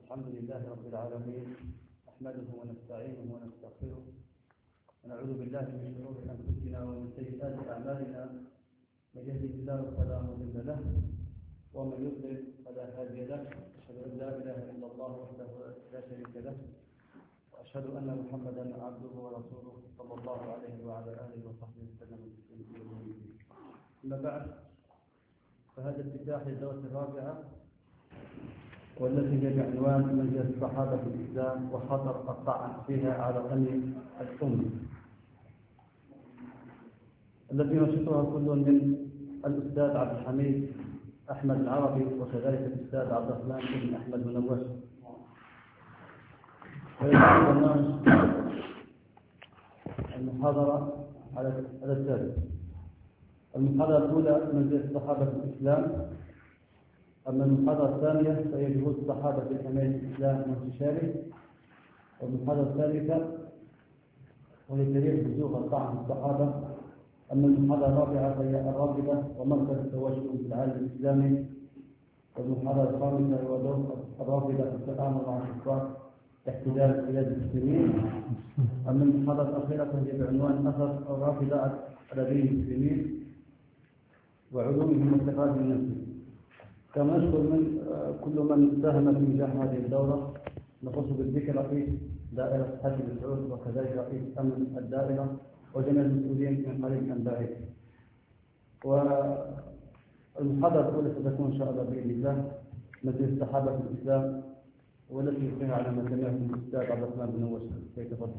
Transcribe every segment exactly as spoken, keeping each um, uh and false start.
الحمد لله رب العالمين، نحمده ونستعينه ونستغفره ونعوذ بالله من شرور انفسنا ومن سيئات اعمالنا. من يهده الله فلا مضل له ومن يضلل فلا هادي له. اشهد ان لا اله الا الله وحده لا شريك له واشهد ان محمدا عبده ورسوله صلى الله عليه وعلى اله وصحبه وسلم. اما بعد، فهذا افتتاح الدورة الرابعة والتي هي بعنوان منزلة الصحابة في الإسلام وخطر الطعن فيها على أمن الأمة، التي نشطها كل من الأستاذ عبد الحميد أحمد العربي وكذلك الأستاذ عبد الرحمن بن أحمد بن نواس. المحاضرة على التالي: المحاضرة الأولى منزلة الصحابة في الإسلام. أما المحاضرة الثانية فهي جهود الصحابة في حماية الإسلام وانتشاره. والمحاضرة الثالثة وهي تاريخ بزوغ الطعن في الصحابة. أما المحاضرة الرابعة فهي الرافضة ومركز التوجه في العالم الإسلامي. والمحاضرة الخامسة هو دور الرافضة في التعامل مع الكفار احتلال بلاد المسلمين. أما المحاضرة الأخيرة فهي بعنوان أثر الرافضة على دين المسلمين وعلومهم واستقرارهم النفسي. كما نشكر من كل من ساهم في نجاح هذه الدورة، نخص بالذكر رئيس دائرة حاكم السعود وكذلك رئيس أمن الدائرة وجميع المسؤولين من قريب من بعيد. والمحاضرة الأولى ستكون إن شاء الله بإذن الله منزلة الصحابة في الإسلام، والتي يلقيها على ما سمعتم الأستاذ عبد الرحمن بن نواس. فليتفضل.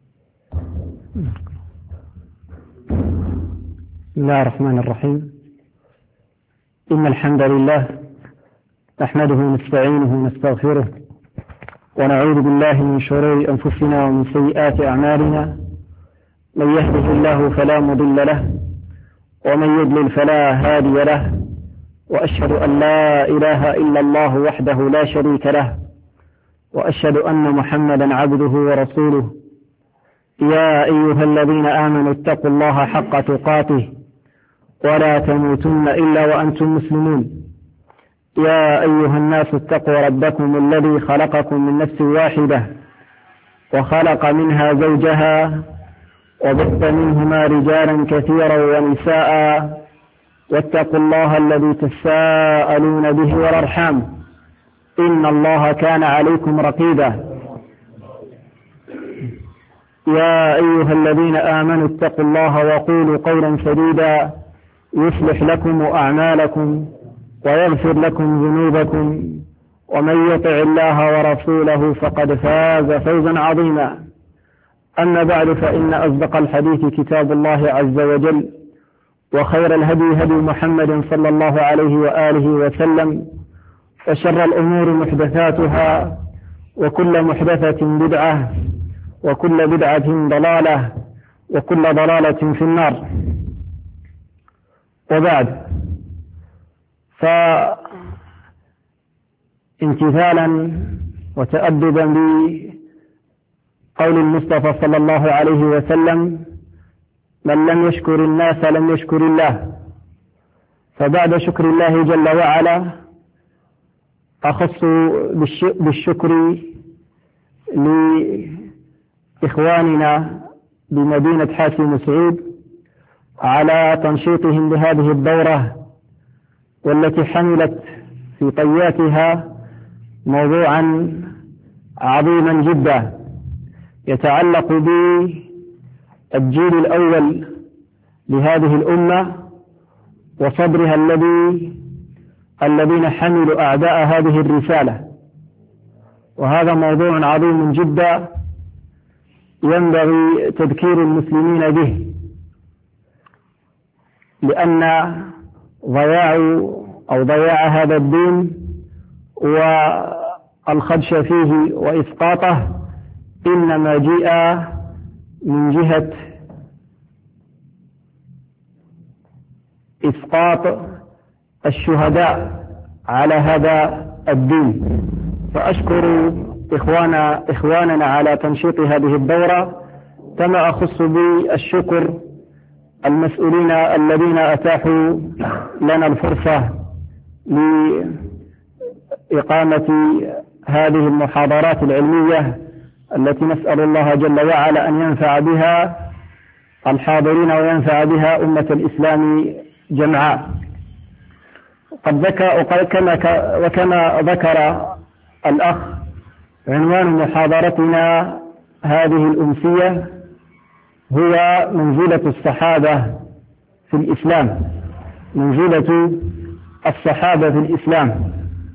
بسم الله الرحمن الرحيم. إن الحمد لله نحمده ونستعينه ونستغفره ونعوذ بالله من شرور أنفسنا ومن سيئات أعمالنا. من يهده الله فلا مضل له ومن يضلل فلا هادي له، وأشهد أن لا إله إلا الله وحده لا شريك له، وأشهد أن محمدا عبده ورسوله. يا أيها الذين آمنوا اتقوا الله حق تقاته ولا تموتن إلا وأنتم مسلمون. يا أيها الناس اتقوا ربكم الذي خلقكم من نفس واحدة وخلق منها زوجها وبث منهما رجالا كثيرا ونساء، واتقوا الله الذي تساءلون به والأرحام إن الله كان عليكم رقيبا. يا أيها الذين آمنوا اتقوا الله وقولوا قولا سديدا يصلح لكم أعمالكم ويغفر لكم ذنوبكم، ومن يطع الله ورسوله فقد فاز فوزا عظيما. أما بعد، فإن أصدق الحديث كتاب الله عز وجل، وخير الهدي هدي محمد صلى الله عليه وآله وسلم، وشر الأمور محدثاتها، وكل محدثة بدعة، وكل بدعة ضلالة، وكل ضلالة في النار. وبعد، فامتثالا وتأدبا بقول المصطفى صلى الله عليه وسلم: من لم يشكر الناس لم يشكر الله. فبعد شكر الله جل وعلا أخص بالشكر لإخواننا بمدينة حاسم سعود على تنشيطهم بهذه الدورة، والتي حملت في طياتها موضوعا عظيما جدا يتعلق بالجيل الأول لهذه الأمة وصبرها الذي الذين حملوا أعداء هذه الرسالة. وهذا موضوع عظيم جدا ينبغي تذكير المسلمين به، لأن ضياع أو ضياع هذا الدين والخدش فيه وإسقاطه إنما جاء من جهة إسقاط الشهداء على هذا الدين. فأشكر إخوانا إخواننا على تنشيط هذه الدورة، كما أخص بالشكر المسؤولين الذين أتاحوا لنا الفرصة لإقامة هذه المحاضرات العلمية التي نسأل الله جل وعلا أن ينفع بها الحاضرين وينفع بها أمة الإسلام جمعاء. قد ذكر وكما ذكر الأخ عنوان محاضرتنا هذه الأمسية هو منزلة الصحابة في الإسلام، منزلة الصحابة في الإسلام.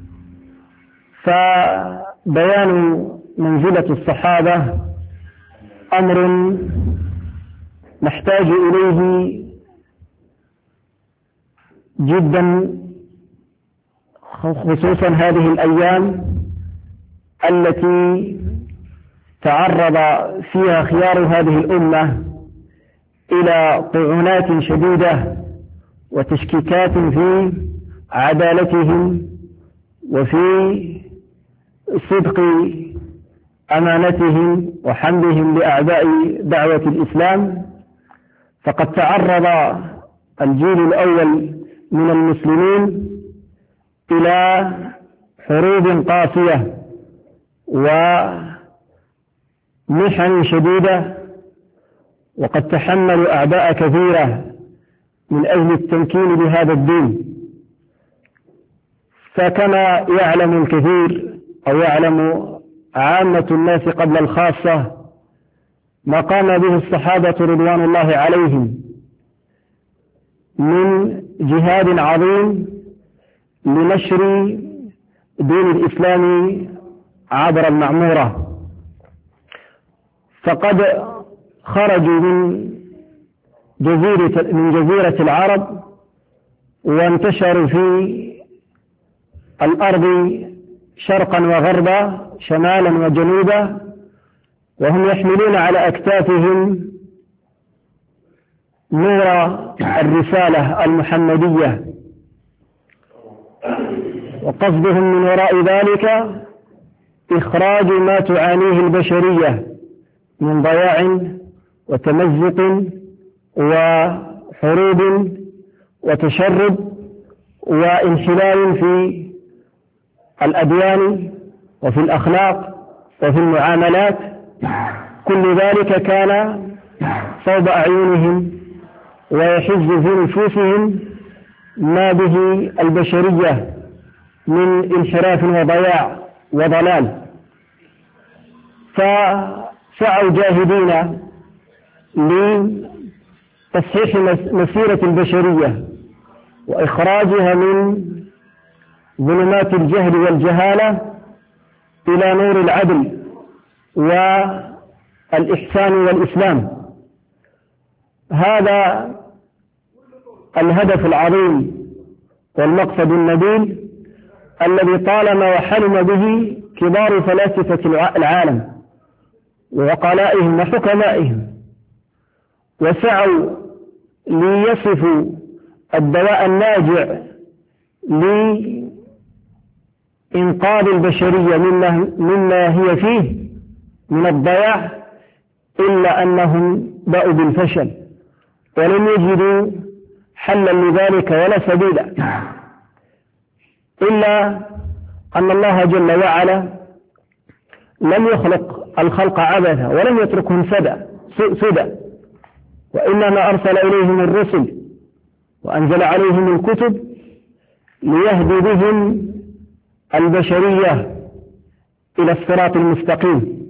فبيان منزلة الصحابة أمر نحتاج إليه جدا، خصوصا هذه الأيام التي تعرض فيها خيار هذه الأمة إلى طعونات شديدة وتشكيكات في عدالتهم وفي صدق أمانتهم وحملهم لأعداء دعوة الإسلام. فقد تعرض الجيل الأول من المسلمين إلى حروب قاسية ومحن شديدة، وقد تحملوا أعداء كثيرة من أجل التمكين بهذا الدين. فكما يعلم الكثير أو يعلم عامة الناس قبل الخاصة ما قام به الصحابة رضوان الله عليهم من جهاد عظيم لنشر دين الإسلام عبر المعمورة. فقد خرجوا من جزيرة من جزيرة العرب وانتشروا في الأرض شرقا وغربا، شمالا وجنوبا، وهم يحملون على أكتافهم نور الرسالة المحمدية، وقصدهم من وراء ذلك إخراج ما تعانيه البشرية من ضياع وتمزق وحروب وتشرد وانحلال في الأديان وفي الأخلاق وفي المعاملات. كل ذلك كان صوب أعينهم ويحز في نفوسهم ما به البشرية من انحراف وضياع وضلال. فسعوا جاهدين لتصحيح مسيرة البشرية وإخراجها من ظلمات الجهل والجهالة إلى نور العدل والإحسان والإسلام. هذا الهدف العظيم والمقصد النبيل الذي طالما وحلم به كبار فلاسفة العالم وعقلائهم وحكمائهم، وسعوا ليصفوا الدواء الناجع لإنقاذ البشرية مما, مما هي فيه من الضياع، إلا أنهم باءوا بالفشل ولم يجدوا حلا لذلك ولا سبيلا، إلا أن الله جل وعلا لم يخلق الخلق عبثا ولم يتركهم سدى، وإنما أرسل إليهم الرسل وأنزل عليهم الكتب ليهدي بهم البشرية إلى الصراط المستقيم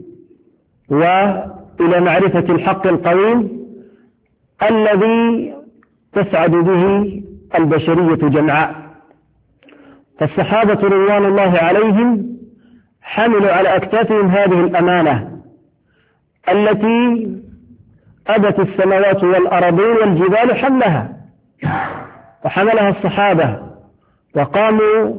وإلى معرفة الحق القويم الذي تسعد به البشرية جمعاء. فالصحابة رضوان الله عليهم حملوا على أكتافهم هذه الأمانة التي أبت السماوات والأرضين والجبال حملها، وحملها الصحابة وقاموا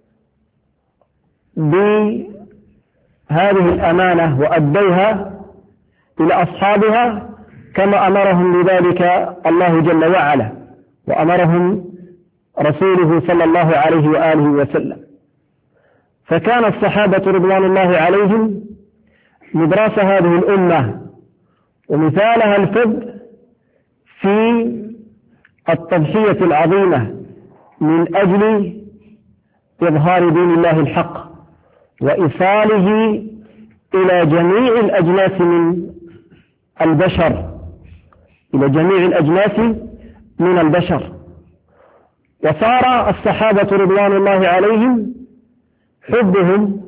بهذه الأمانة وأدوها إلى أصحابها كما أمرهم بذلك الله جل وعلا وأمرهم رسوله صلى الله عليه وآله وسلم. فكان الصحابة رضوان الله عليهم مدراس هذه الأمة ومثالها الفذ في التضحية العظيمة من أجل إظهار دين الله الحق وإيصاله إلى جميع الأجناس من البشر إلى جميع الأجناس من البشر. وصار الصحابة رضوان الله عليهم حبهم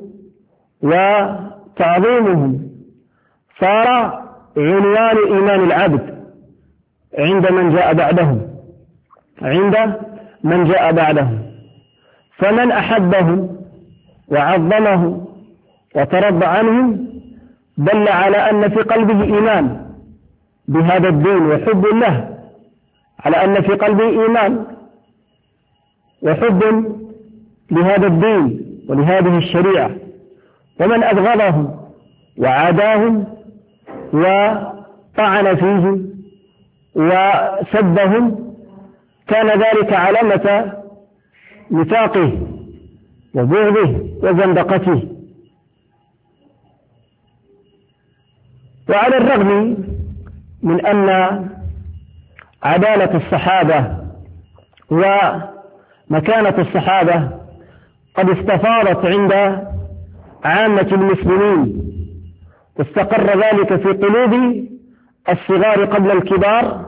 وتعظيمهم صار عنوان إيمان العبد عند من جاء بعدهم عند من جاء بعدهم فمن أحبهم وعظمهم وترضى عنهم دل على أن في قلبه إيمان بهذا الدين وحب له، على أن في قلبه إيمان وحب لهذا الدين ولهذه الشريعة. ومن أبغضهم وعاداهم وطعن فيهم وسبهم كان ذلك علامة نفاقه وبغضه وزندقته. وعلى الرغم من أن عدالة الصحابة ومكانة الصحابة قد استفاضت عند عامة المسلمين واستقر ذلك في قلوب الصغار قبل الكبار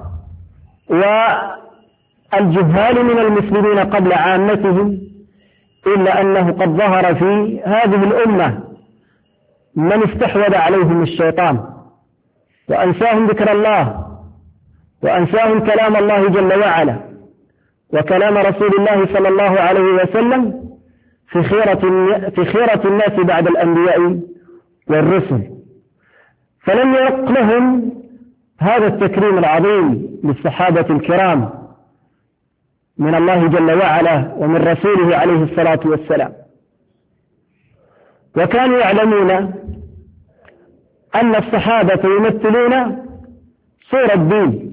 والجهال من المسلمين قبل عامتهم، إلا أنه قد ظهر في هذه الأمة من استحوذ عليهم الشيطان وأنساهم ذكر الله وأنساهم كلام الله جل وعلا وكلام رسول الله صلى الله عليه وسلم في خيرة في خيرة الناس بعد الأنبياء والرسل. فلم يق لهم هذا التكريم العظيم للصحابة الكرام من الله جل وعلا ومن رسوله عليه الصلاة والسلام. وكانوا يعلمون أن الصحابة يمثلون صورة الدين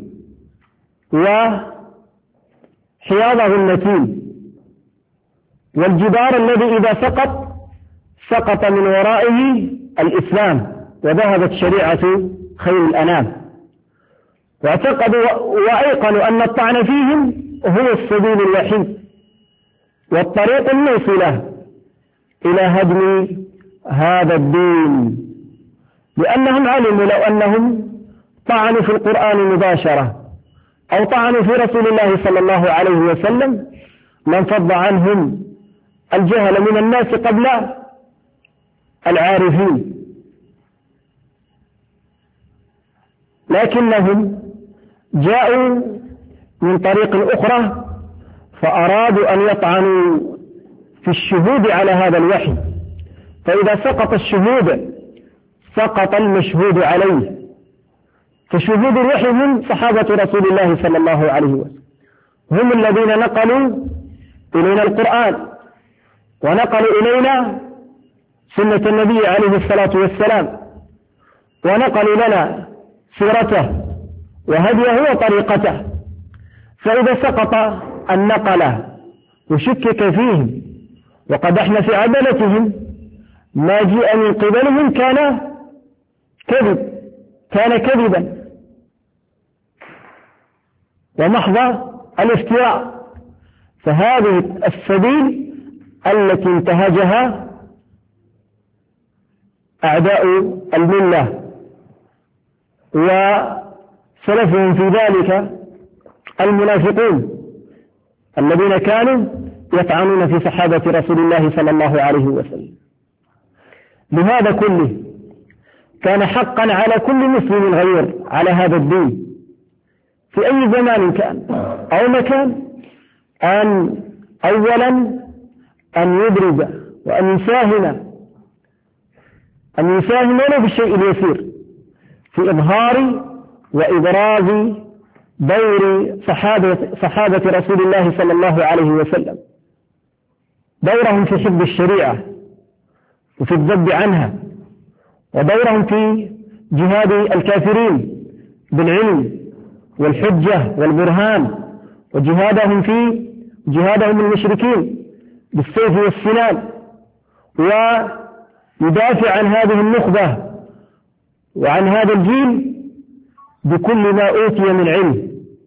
وحياضه المتين والجدار الذي إذا سقط سقط من ورائه الإسلام وذهبت شريعة خير الأنام. واعتقدوا وأيقنوا أن الطعن فيهم هو السبيل الوحيد والطريق الموصلة إلى هدم هذا الدين، لأنهم علموا لو أنهم طعنوا في القرآن مباشرة أو طعنوا في رسول الله صلى الله عليه وسلم لانفض عنهم الجهل من الناس قبل العارفين، لكنهم جاءوا من طريق أخرى فأرادوا أن يطعنوا في الشهود على هذا الوحي، فإذا سقط الشهود سقط المشهود عليه. فشهود الوحي هم صحابة رسول الله صلى الله عليه وسلم، هم الذين نقلوا إلينا القرآن ونقلوا إلينا سنة النبي عليه الصلاة والسلام ونقلوا لنا سيرته وهديه وطريقته. فإذا سقط النقل وشكك فيهم وقدحنا في عدالتهم ما جاء من قبلهم كان كذب كان كذبا ومحض الافتراء. فهذه السبيل التي انتهجها أعداء الملة وسلفهم في ذلك المنافقون الذين كانوا يطعنون في صحابة رسول الله صلى الله عليه وسلم. لهذا كله كان حقا على كل مسلم غير على هذا الدين في أي زمان كان أو مكان أن أولا أن يبرز وأن يساهم أن يساهم ولو بالشيء اليسير في إظهار وإبراز دور صحابة, صحابة رسول الله صلى الله عليه وسلم، دورهم في حفظ الشريعة وفي الذب عنها، ودورهم في جهاد الكافرين بالعلم والحجة والبرهان، وجهادهم في جهادهم المشركين بالسيف والسنان، ويدافع عن هذه النخبة وعن هذا الجيل بكل ما أوتي من علم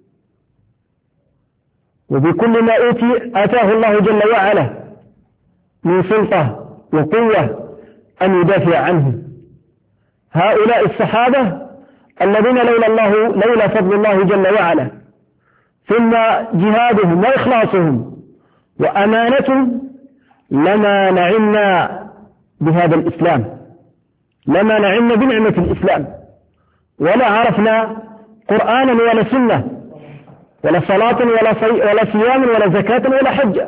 وبكل ما أوتي آتاه الله جل وعلا من سلطة وقوة أن يدافع عنه. هؤلاء الصحابة الذين لولا الله لولا فضل الله جل وعلا ثم جهادهم وإخلاصهم وأمانتهم لما نعمنا بهذا الإسلام، لما نعمنا بنعمة الإسلام، ولا عرفنا قرآنا ولا سنة ولا صلاة ولا صي... ولا صيام ولا زكاة ولا حج.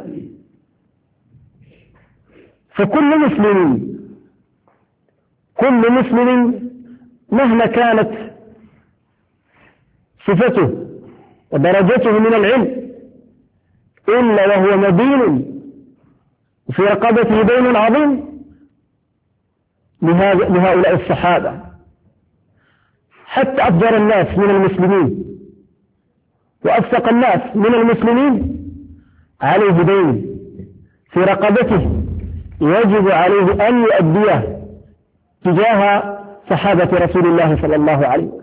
فكل مسلم كل مسلم مهما كانت صفته ودرجته من العلم إلا وهو مدين في رقبته دين عظيم لهؤلاء الصحابة. حتى أفجر الناس من المسلمين وأفسق الناس من المسلمين عليه دين في رقبته يجب عليه أن يؤديه تجاه صحابة رسول الله صلى الله عليه وسلم.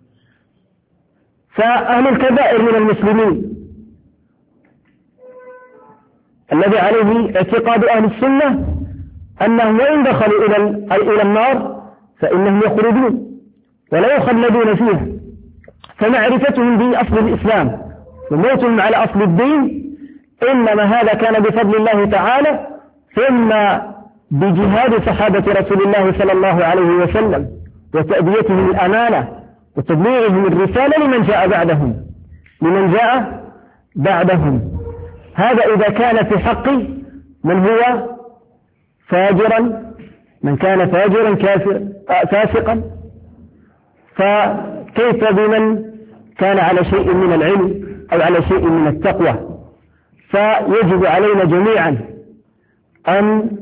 فأهل الكبائر من المسلمين الذي عليه اعتقاد أهل السنة أنهم وإن دخلوا إلى النار فإنهم يخرجون ولا يخلدون فيها. فمعرفتهم بأصل الإسلام وموتهم على أصل الدين إنما هذا كان بفضل الله تعالى ثم بجهاد صحابة رسول الله صلى الله عليه وسلم وتأديتهم الأمانة وتبليغهم الرسالة لمن جاء بعدهم لمن جاء بعدهم. هذا إذا كان في حق من هو فاجرا من كان فاجرا كافر فاسقا، فكيف بمن كان على شيء من العلم أو على شيء من التقوى؟ فيجب علينا جميعا أن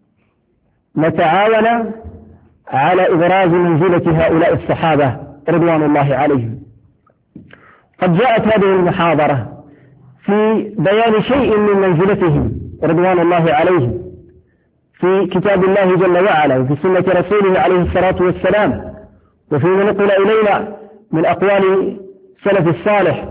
نتعاون على إبراز منزلة هؤلاء الصحابة رضوان الله عليهم. قد جاءت هذه المحاضرة في بيان شيء من منزلتهم رضوان الله عليهم في كتاب الله جل وعلا وفي سنة رسوله عليه الصلاة والسلام وفيما نقل إلينا من أقوال سلف الصالح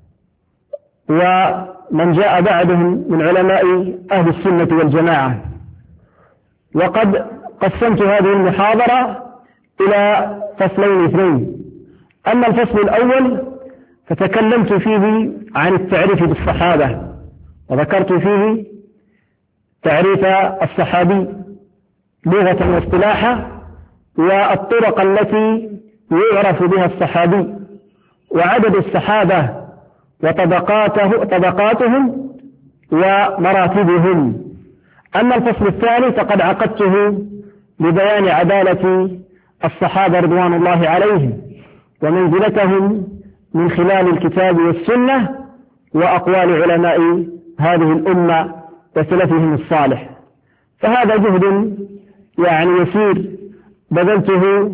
ومن جاء بعدهم من علماء أهل السنة والجماعة. وقد قسمت هذه المحاضرة إلى فصلين اثنين. أما الفصل الأول فتكلمت فيه عن التعريف بالصحابة وذكرت فيه تعريف الصحابي لغة واصطلاحا والطرق التي يعرف بها الصحابي وعدد الصحابة وطبقاته طبقاتهم ومراتبهم. أما الفصل الثاني فقد عقدته لبيان عدالة الصحابة رضوان الله عليهم ومنزلتهم من خلال الكتاب والسنة وأقوال علماء هذه الأمة وسلفهم الصالح. فهذا جهد يعني يسير بذلته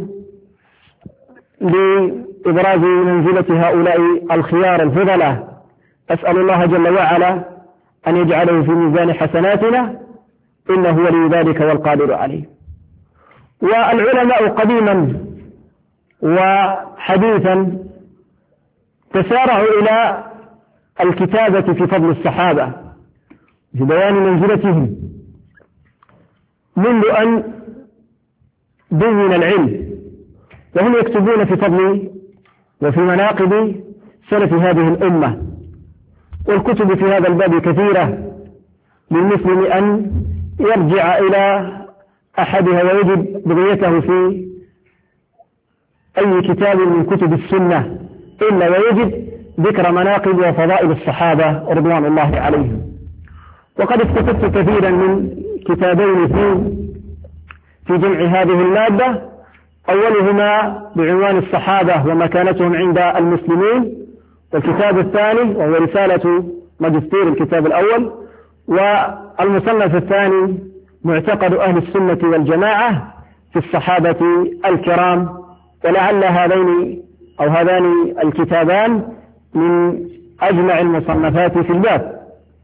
لإبراز منزلة هؤلاء الخيار الفضلة. أسأل الله جل وعلا أن يجعله في ميزان حسناتنا إنه ولي ذلك والقادر عليه. والعلماء قديما وحديثا تسارعوا إلى الكتابة في فضل الصحابة في بيان منزلتهم منذ أن دون العلم، وهم يكتبون في فضل وفي مناقب سلف هذه الأمة. والكتب في هذا الباب كثيرة للمسلم أن يرجع إلى أحدها ويجد بغيته في أي كتاب من كتب السنة إلا ويجد ذكر مناقب وفضائل الصحابة رضوان الله عليهم. وقد استفدت كثيرا من كتابين في في جمع هذه المادة، أولهما بعنوان الصحابة ومكانتهم عند المسلمين، والكتاب الثاني وهو رسالة ماجستير الكتاب الأول، والمصنف الثاني معتقد أهل السنة والجماعة في الصحابة الكرام. ولعل هذين أو هذان الكتابان من أجمع المصنفات في الباب.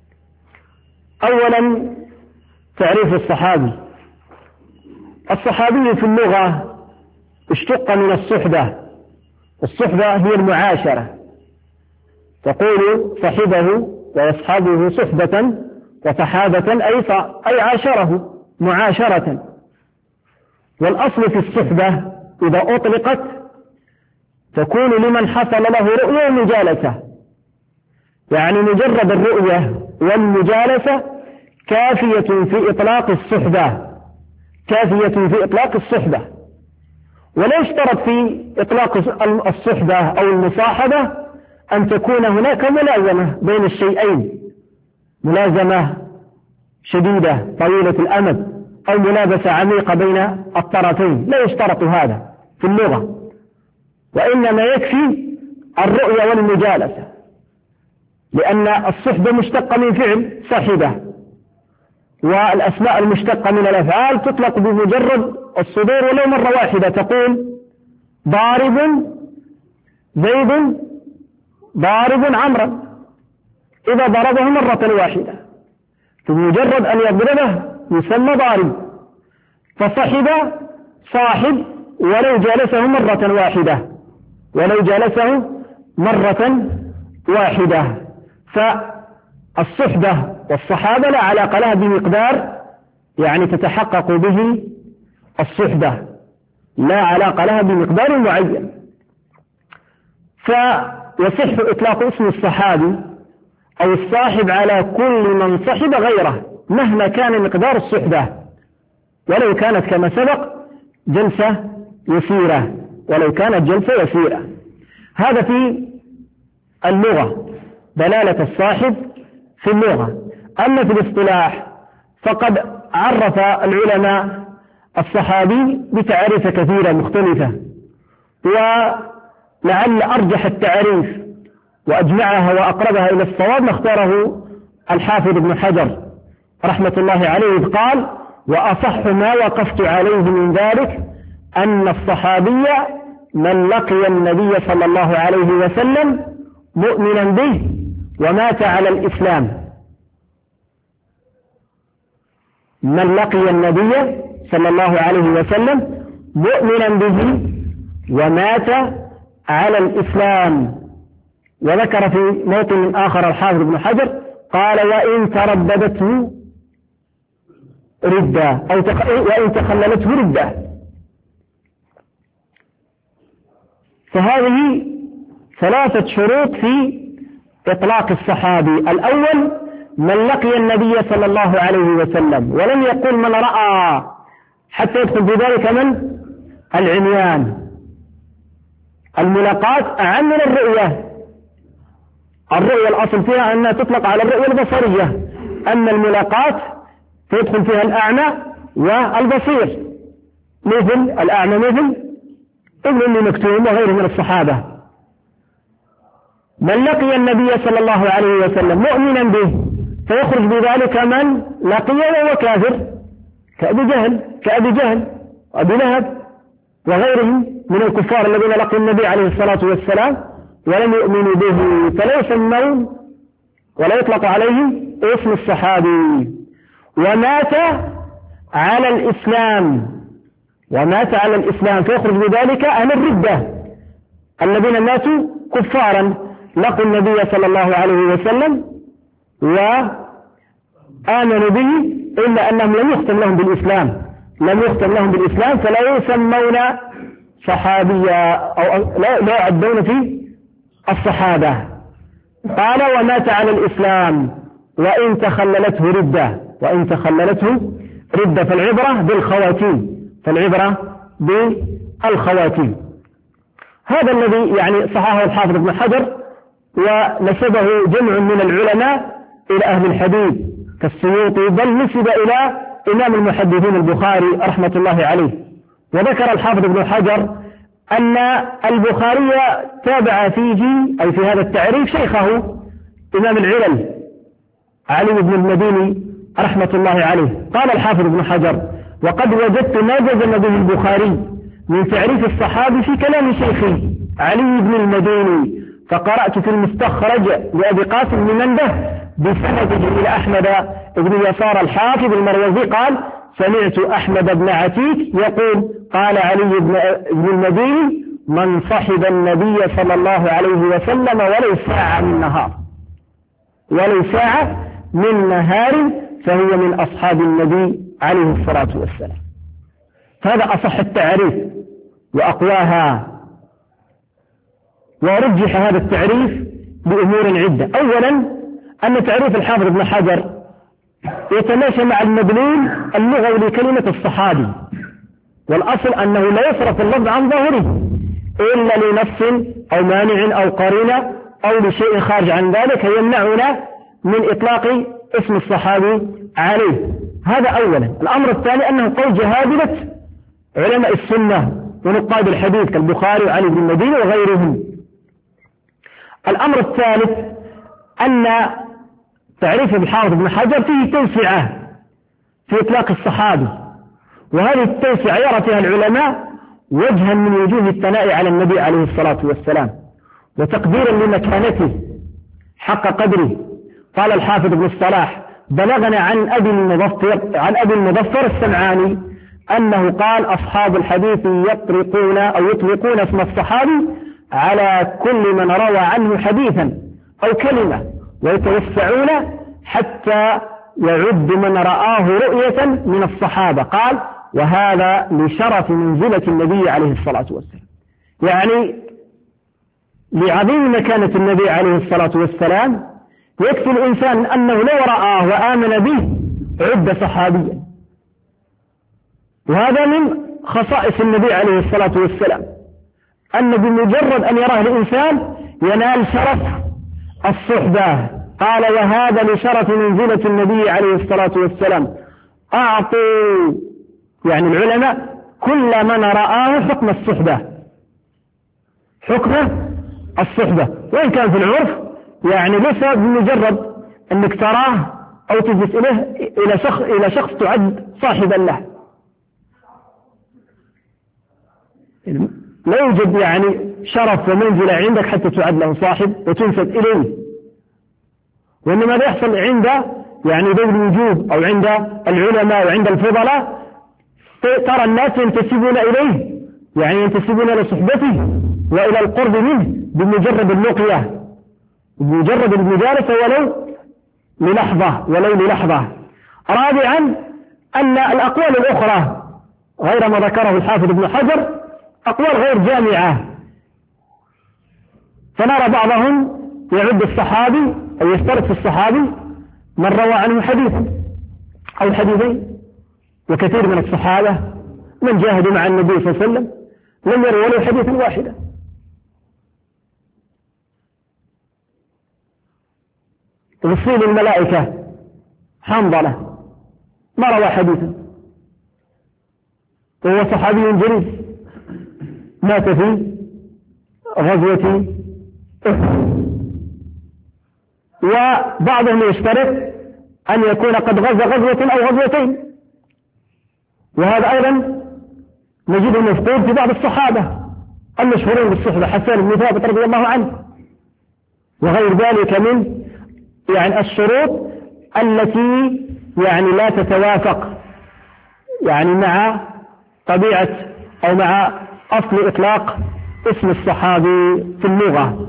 أولا تعريف الصحابي. الصحابي في اللغة اشتق من الصحبة، والصحبة هي المعاشرة، تقول صحبه ويصحبه صحبة وصحابة أي أي عاشره معاشرة. والأصل في الصحبة إذا أطلقت تكون لمن حصل له رؤية ومجالسة، يعني مجرد الرؤية والمجالسة كافية في إطلاق الصحبة، كافية في إطلاق الصحبة. ولا يشترط في إطلاق الصحبة أو المصاحبة أن تكون هناك ملازمة بين الشيئين، ملازمة شديدة طويلة الأمد أو ملابسة عميقة بين الطرفين، لا يشترط هذا في اللغة، وإنما يكفي الرؤية والمجالسة، لأن الصحبة مشتقة من فعل صحبة، والأسماء المشتقة من الأفعال تطلق بمجرد الصدور ولو مرة واحدة، تقول ضارب زيد ضارب عمرا، إذا ضربه مرة واحدة بمجرد أن يضربه يسمى ضارب. فصحب صاحب ولو جالسه مرة واحدة، ولو جالسه مرة واحدة. فالصحبة والصحابة لا علاقة لها بمقدار يعني تتحقق به الصحبة، لا علاقة لها بمقدار معين. فيصح إطلاق اسم الصحابي أو الصاحب على كل من صحب غيره مهما كان مقدار الصحبة، ولو كانت كما سبق جلسة يسيرة، ولو كانت جلسة يسيرة. هذا في اللغة دلالة الصاحب في اللغة. أما في الاصطلاح فقد عرف العلماء الصحابي بتعريف كثيرة مختلفة، ولعل أرجح التعريف وأجمعها وأقربها إلى الصواب ما اختاره الحافظ ابن حجر رحمة الله عليه، قال: وأصح ما وقفت عليه من ذلك أن الصحابي من لقي النبي صلى الله عليه وسلم مؤمنا به ومات على الإسلام. من لقي النبي صلى الله عليه وسلم مؤمنا به ومات على الإسلام. وذكر في موطن آخر الحافظ ابن حجر قال: وإن ترددته ردة، أو وإن تخللته ردة. فهذه ثلاثة شروط في إطلاق الصحابي. الأول من لقي النبي صلى الله عليه وسلم، ولم يقل من رأى حتى يدخل في ذلك من العميان. الملاقاة أعم من الرؤية. الرؤية الأصل فيها أنها تطلق على الرؤية البصرية، أما الملاقاة تدخل فيها الأعمى والبصير، مثل الأعمى مثل ابن أم مكتوم وغيره من الصحابة. من لقي النبي صلى الله عليه وسلم مؤمنا به فيخرج بذلك من لقي وهو كافر، كأبي جهل كأبي جهل وأبي لهب وغيرهم من الكفار الذين لقوا النبي عليه الصلاة والسلام ولم يؤمنوا به، فلا يسمون ولا يطلق عليه اسم الصحابي. ومات على الإسلام، ومات على الإسلام فيخرج بذلك أهل الردة الذين ماتوا كفارا لقوا النبي صلى الله عليه وسلم وآمنوا به، إلا أنهم لم يختم لهم بالإسلام لم يختم لهم بالإسلام فلا يسمون صحابيا أو لا يعدون في الصحابة. قال: ومات على الإسلام وإن تخللته ردة، وإن تخللته ردة. فالعبرة بالخواتيم، فالعبرة بالخواتيم. هذا الذي يعني صححه الحافظ ابن حجر، ونسبه جمع من العلماء إلى أهل الحديث كالسيوطي، بل نسب إلى إمام المحدثين البخاري رحمة الله عليه. وذكر الحافظ ابن حجر أن البخاري تابع فيه أي في هذا التعريف شيخه إمام العلل علي بن المديني رحمة الله عليه. قال الحافظ ابن حجر: وقد وجدت ما جزم به البخاري من تعريف الصحابي في كلام شيخي علي بن المديني، فقرأت في المستخرج لأبي قاسم بن منده بسنده إلى أحمد بن يسار الحافظ المروزي قال: سمعت أحمد بن عتيك يقول: قال علي بن المديني: من صحب النبي صلى الله عليه وسلم ولو ساعة من نهار ولو ساعة من نهار فهو من أصحاب النبي عليه الصلاة والسلام. هذا أصح التعريف وأقواها. ورجح هذا التعريف بأمور عدة. أولا أن تعريف الحافظ ابن حجر يتماشى مع المدلول اللغوي لكلمة الصحابي، والأصل أنه لا يصرف اللفظ عن ظاهره إلا لنص أو مانع أو قرينة أو لشيء خارج عن ذلك يمنعنا من إطلاق اسم الصحابي عليه. هذا أولا. الأمر الثاني أنه قول جهابلة علماء السنة ونقاد الحديث كالبخاري وعلي بن المديني وغيرهم. الأمر الثالث أن تعريف الحافظ ابن حجر فيه توسعة في إطلاق الصحابي، وهذه التوسعة يرى فيها العلماء وجها من وجوه الثناء على النبي عليه الصلاة والسلام وتقديرا لمكانته حق قدره. قال الحافظ ابن الصلاح: بلغنا عن أبي المظفر عن أبي المظفر السمعاني أنه قال: أصحاب الحديث يطلقون أو يطلقون اسم الصحابي على كل من روى عنه حديثا أو كلمة، ويتوسعون حتى يعد من رآه رؤية من الصحابة. قال: وهذا لشرف منزلة النبي عليه الصلاة والسلام، يعني لعظيم مكانة النبي عليه الصلاة والسلام يكفي الإنسان أنه لو رآه وآمن به عد صحابيا. وهذا من خصائص النبي عليه الصلاة والسلام، أن بمجرد أن يراه الإنسان ينال شرف الصحبة. قال: وهذا لشرف منزلة النبي عليه الصلاة والسلام. أعطوا يعني العلماء كل من رآه حكم الصحبة، حكم الصحبة، وإن كان في العرف يعني ليس بمجرد أنك تراه أو تجلس إليه إلى شخص إلى شخص تعد صاحبا له. لا يوجد يعني شرف ومنزلة عندك حتى تعد له صاحب وتنسب إليه، وإنما لا يحصل عند يعني ذوي الوجوب أو عند العلماء وعند الفضلاء ترى الناس ينتسبون إليه، يعني ينتسبون إلى صحبته وإلى القرب منه بمجرد اللقية، بمجرد المجالسة ولو للحظة ولو للحظة. رابعا أن الأقوال الأخرى غير ما ذكره الحافظ ابن حجر أقوال غير جامعة، فنرى بعضهم يعد الصحابي أو يشترط في الصحابي من روى عنه حديثا أو حديثين، وكثير من الصحابة من جاهدوا مع النبي صلى الله عليه وسلم لم يروا ولو حديثا واحدا. غسيل الملائكة حنظلة ما روى حديثا وهو صحابي جليل مات في غزوة أحد، وبعضهم يشترط أن يكون قد غزا غزوة أو غزوتين، وهذا أيضا نجده مفقود في بعض الصحابة المشهورين بالصحبة، حسان بن ثابت رضي الله عنه وغير ذلك من يعني الشروط التي يعني لا تتوافق يعني مع طبيعة أو مع أصل إطلاق اسم الصحابي في اللغة.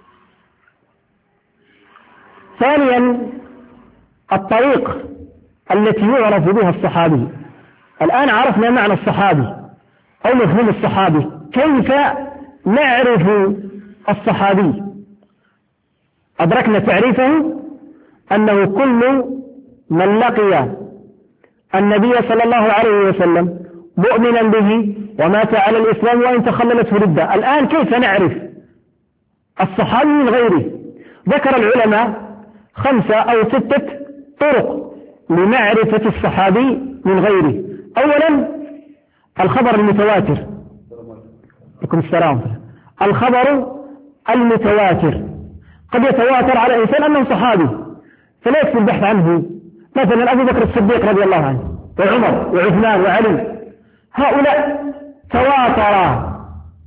ثانيا الطريق التي يعرف بها الصحابي. الآن عرفنا معنى الصحابي أو مفهوم الصحابي، كيف نعرف الصحابي؟ أدركنا تعريفه أنه كل من لقي النبي صلى الله عليه وسلم مؤمنا به ومات على الإسلام وإن تخللته ردة. الآن كيف نعرف الصحابي من غيره؟ ذكر العلماء خمسة أو ستة طرق لمعرفة الصحابي من غيره. أولا الخبر المتواتر. لكم السلام. الخبر المتواتر قد يتواتر على إنسان أنه صحابي فلا يكفي البحث عنه، مثلا أبو بكر الصديق رضي الله عنه وعمر وعثمان وعلي، هؤلاء تواترا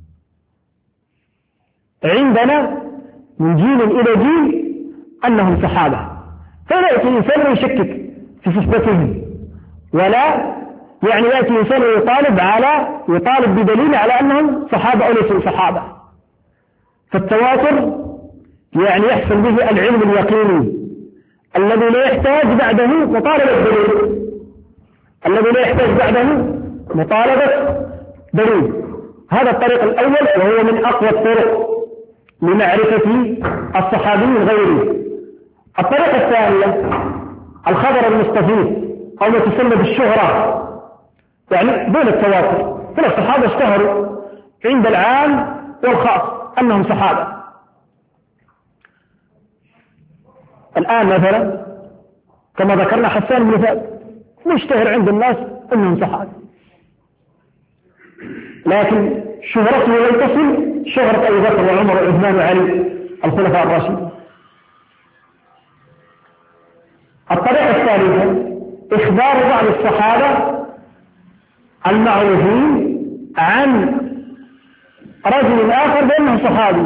عندنا من جيل إلى جيل أنهم صحابة، فلا يأتي إنسان يشكك في صحبتهم، ولا يعني يأتي إنسان يطالب على يطالب بدليل على أنهم صحابة أو ليسوا صحابة. فالتواتر يعني يحصل به العلم اليقيني الذي لا يحتاج بعده مطالبة الدليل، الذي لا يحتاج بعده مطالبة دليل. هذا الطريق الأول وهو من أقوى الطرق لمعرفة الصحابي من غيره. الطريقة الثانية الخبر المستفيد أو ما تسمى بالشهرة، يعني دون التواتر، كل الصحابة اشتهروا عند العام والخاص أنهم صحابة. الآن مثلا كما ذكرنا حسان بن ثابت مشتهر عند الناس أنهم صحابة، لكن شهرته لم تصل شهرة أبي بكر وعمر وعثمان وعلي الخلفاء الراشدين. الطريقة الثالثة إخبار بعض الصحابة المعروفين عن رجل آخر بأنه صحابي،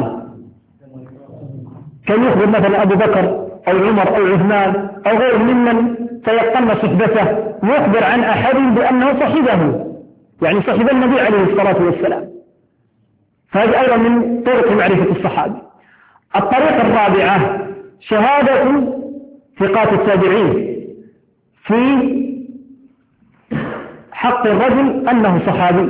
كان يخبر مثلا أبو بكر أو عمر أو عثمان أو غير ممن تيقن صحبته، يخبر عن أحد بأنه صحبه، يعني صحب النبي عليه الصلاة والسلام. فهذا أيضا من طرق معرفة الصحابي. الطريقة الرابعة شهادة ثقات التابعين في حق الرجل أنه صحابي.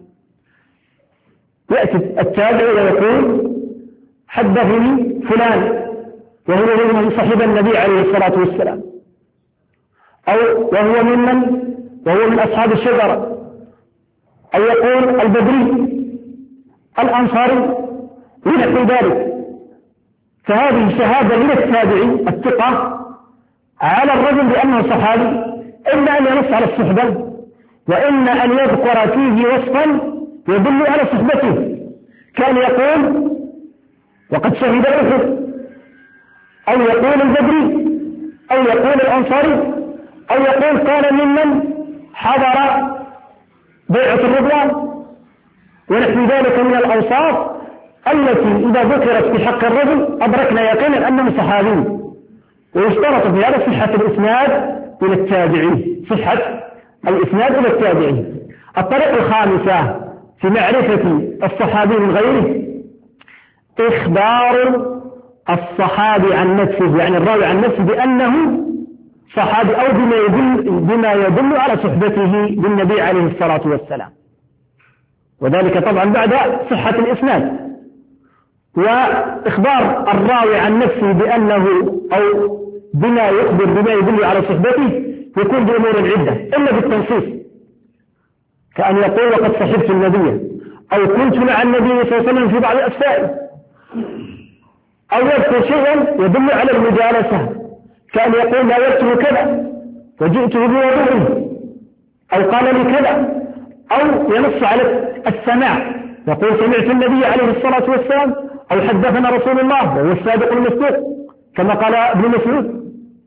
يأتي التابع ويقول حدثني فلان وهو ممن صحب النبي عليه الصلاة والسلام، أو وهو ممن وهو من أصحاب الشجرة، أو يقول البدري الأنصاري ونحو ذلك. فهذه شهادة من التابعي الثقة على الرجل بأنه صحابي، إما أن ينص على الصحبة وإما أن يذكر فيه وصفا يدل على صحبته، كان يقول وقد شهد أحد، أو يقول البدري، أو يقول الأنصاري، أو يقول كان ممن حضر بيعة الرضوان ونحو ذلك من الأوصاف التي إذا ذكرت في حق الرجل أدركنا يقينا أنه صحابي. ويشترط في هذا صحة الإسناد إلى التابعي، صحة الإسناد إلى التابعي. الطريقة الخامسة في معرفة الصحابي من غيره إخبار الصحابي عن نفسه، يعني الراوي عن نفسه بأنه صحابي أو بما يدل, بما يدل على صحبته بالنبي عليه الصلاة والسلام، وذلك طبعا بعد صحة الإسناد. وإخبار الراوي عن نفسه بأنه أو بما يخبر بما يدل على صحبته يكون بأمور عدة إلا بالتنصيص، كأن يقول وقد صحبت النبي، أو كنت مع النبي صلى الله عليه وسلم في بعض أسفاره، أو يذكر شيئا يدل على المجالسة، كأن يقول ناولته كذا وجئته بوضوءه، أو قال لي كذا، أو ينص على السماع، يقول سمعت النبي عليه الصلاة والسلام، أو حدثنا رسول الله وهو الصادق المصدوق كما قال ابن مسعود،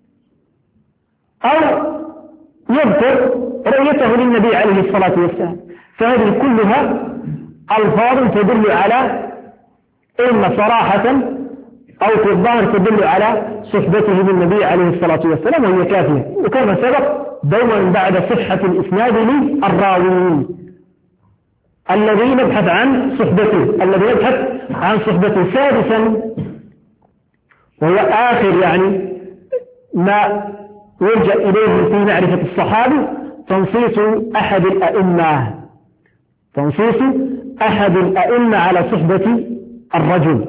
أو يذكر رؤيته للنبي عليه الصلاة والسلام. فهذه كلها ألفاظ تدل على إما صراحة أو في الظاهر تدل على صحبته بالنبي عليه الصلاة والسلام، وهي كافية. وكما سبق دوما بعد صحة الإسناد للراوي الذي نبحث عن صحبته، الذي نبحث عن صحبته. سادسا وهو آخر يعني ما يلجأ إليه في معرفة الصحابي تنصيص أحد الأئمة، تنصيص أحد الأئمة على صحبة الرجل،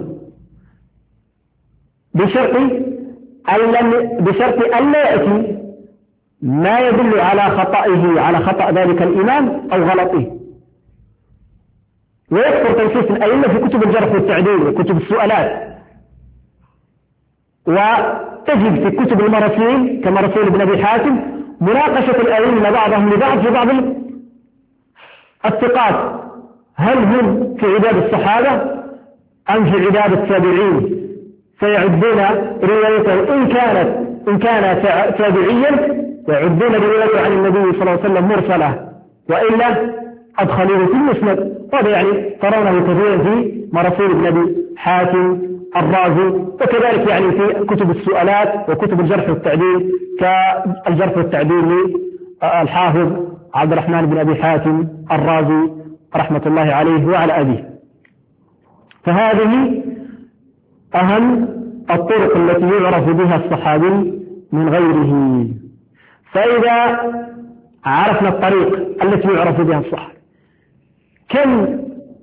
بشرط بشرط أن لا يأتي ما يدل على خطئه على خطأ ذلك الإمام أو غلطه. ويذكر تنصيص الأئمة في كتب الجرح والتعديل وكتب السؤالات، وتجد في كتب المراسيل كمراسيل ابن أبي حاتم مناقشة الأئمة بعضهم لبعض في بعض الثقات، هل هم في عداد الصحابة أم في عداد التابعين، فيعدون روايته إن كانت إن كان تابعيا يعدون روايته عن النبي صلى الله عليه وسلم مرسلة، وإلا أدخلوه في المسند. هذا يعني ترونه كثيرا في مراسيل ابن أبي حاتم الرازي، وكذلك يعني في كتب السؤالات وكتب الجرح والتعديل كالجرح والتعديل للحافظ عبد الرحمن بن أبي حاتم الرازي رحمة الله عليه وعلى أبيه. فهذه أهم الطرق التي يعرف بها الصحابي من غيره. فإذا عرفنا الطريق التي يعرف بها الصحابة. كم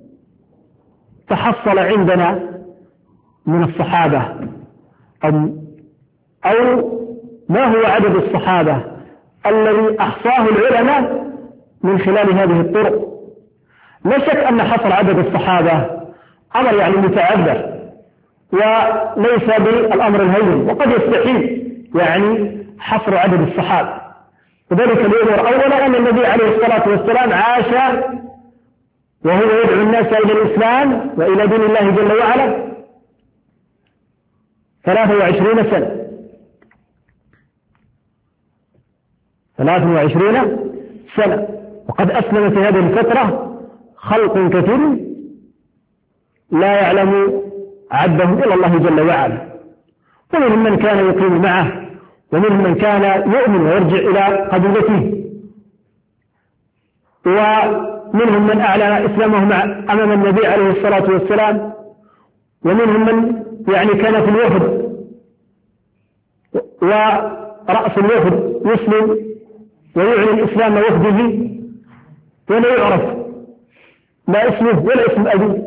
تحصل عندنا من الصحابة أو, أو ما هو عدد الصحابة الذي أحصاه العلماء من خلال هذه الطرق؟ لا شك أن حصر عدد الصحابة أمر يعني متعذر وليس بالأمر الهين، وقد يستحيل يعني حصر عدد الصحابة. وذلك الأمر أولا أن النبي عليه الصلاة والسلام عاش وهو يدعو الناس إلى الإسلام وإلى دين الله جل وعلا ثلاث وعشرين سنة ثلاث وعشرين سنة وقد أسلم في هذه الفترة خلق كثير لا يعلم عدهم إلا الله جل وعلا، ومنهم من كان يقيم معه ومنهم من كان يؤمن ويرجع إلى قبيلته، ومنهم من أعلن إسلامه مع أمام النبي عليه الصلاة والسلام، ومنهم من يعني كان في الوفد ورأس الوفد يسلم ويعلن إسلام وفده ولا يعرف لا اسمه ولا اسم أبيه.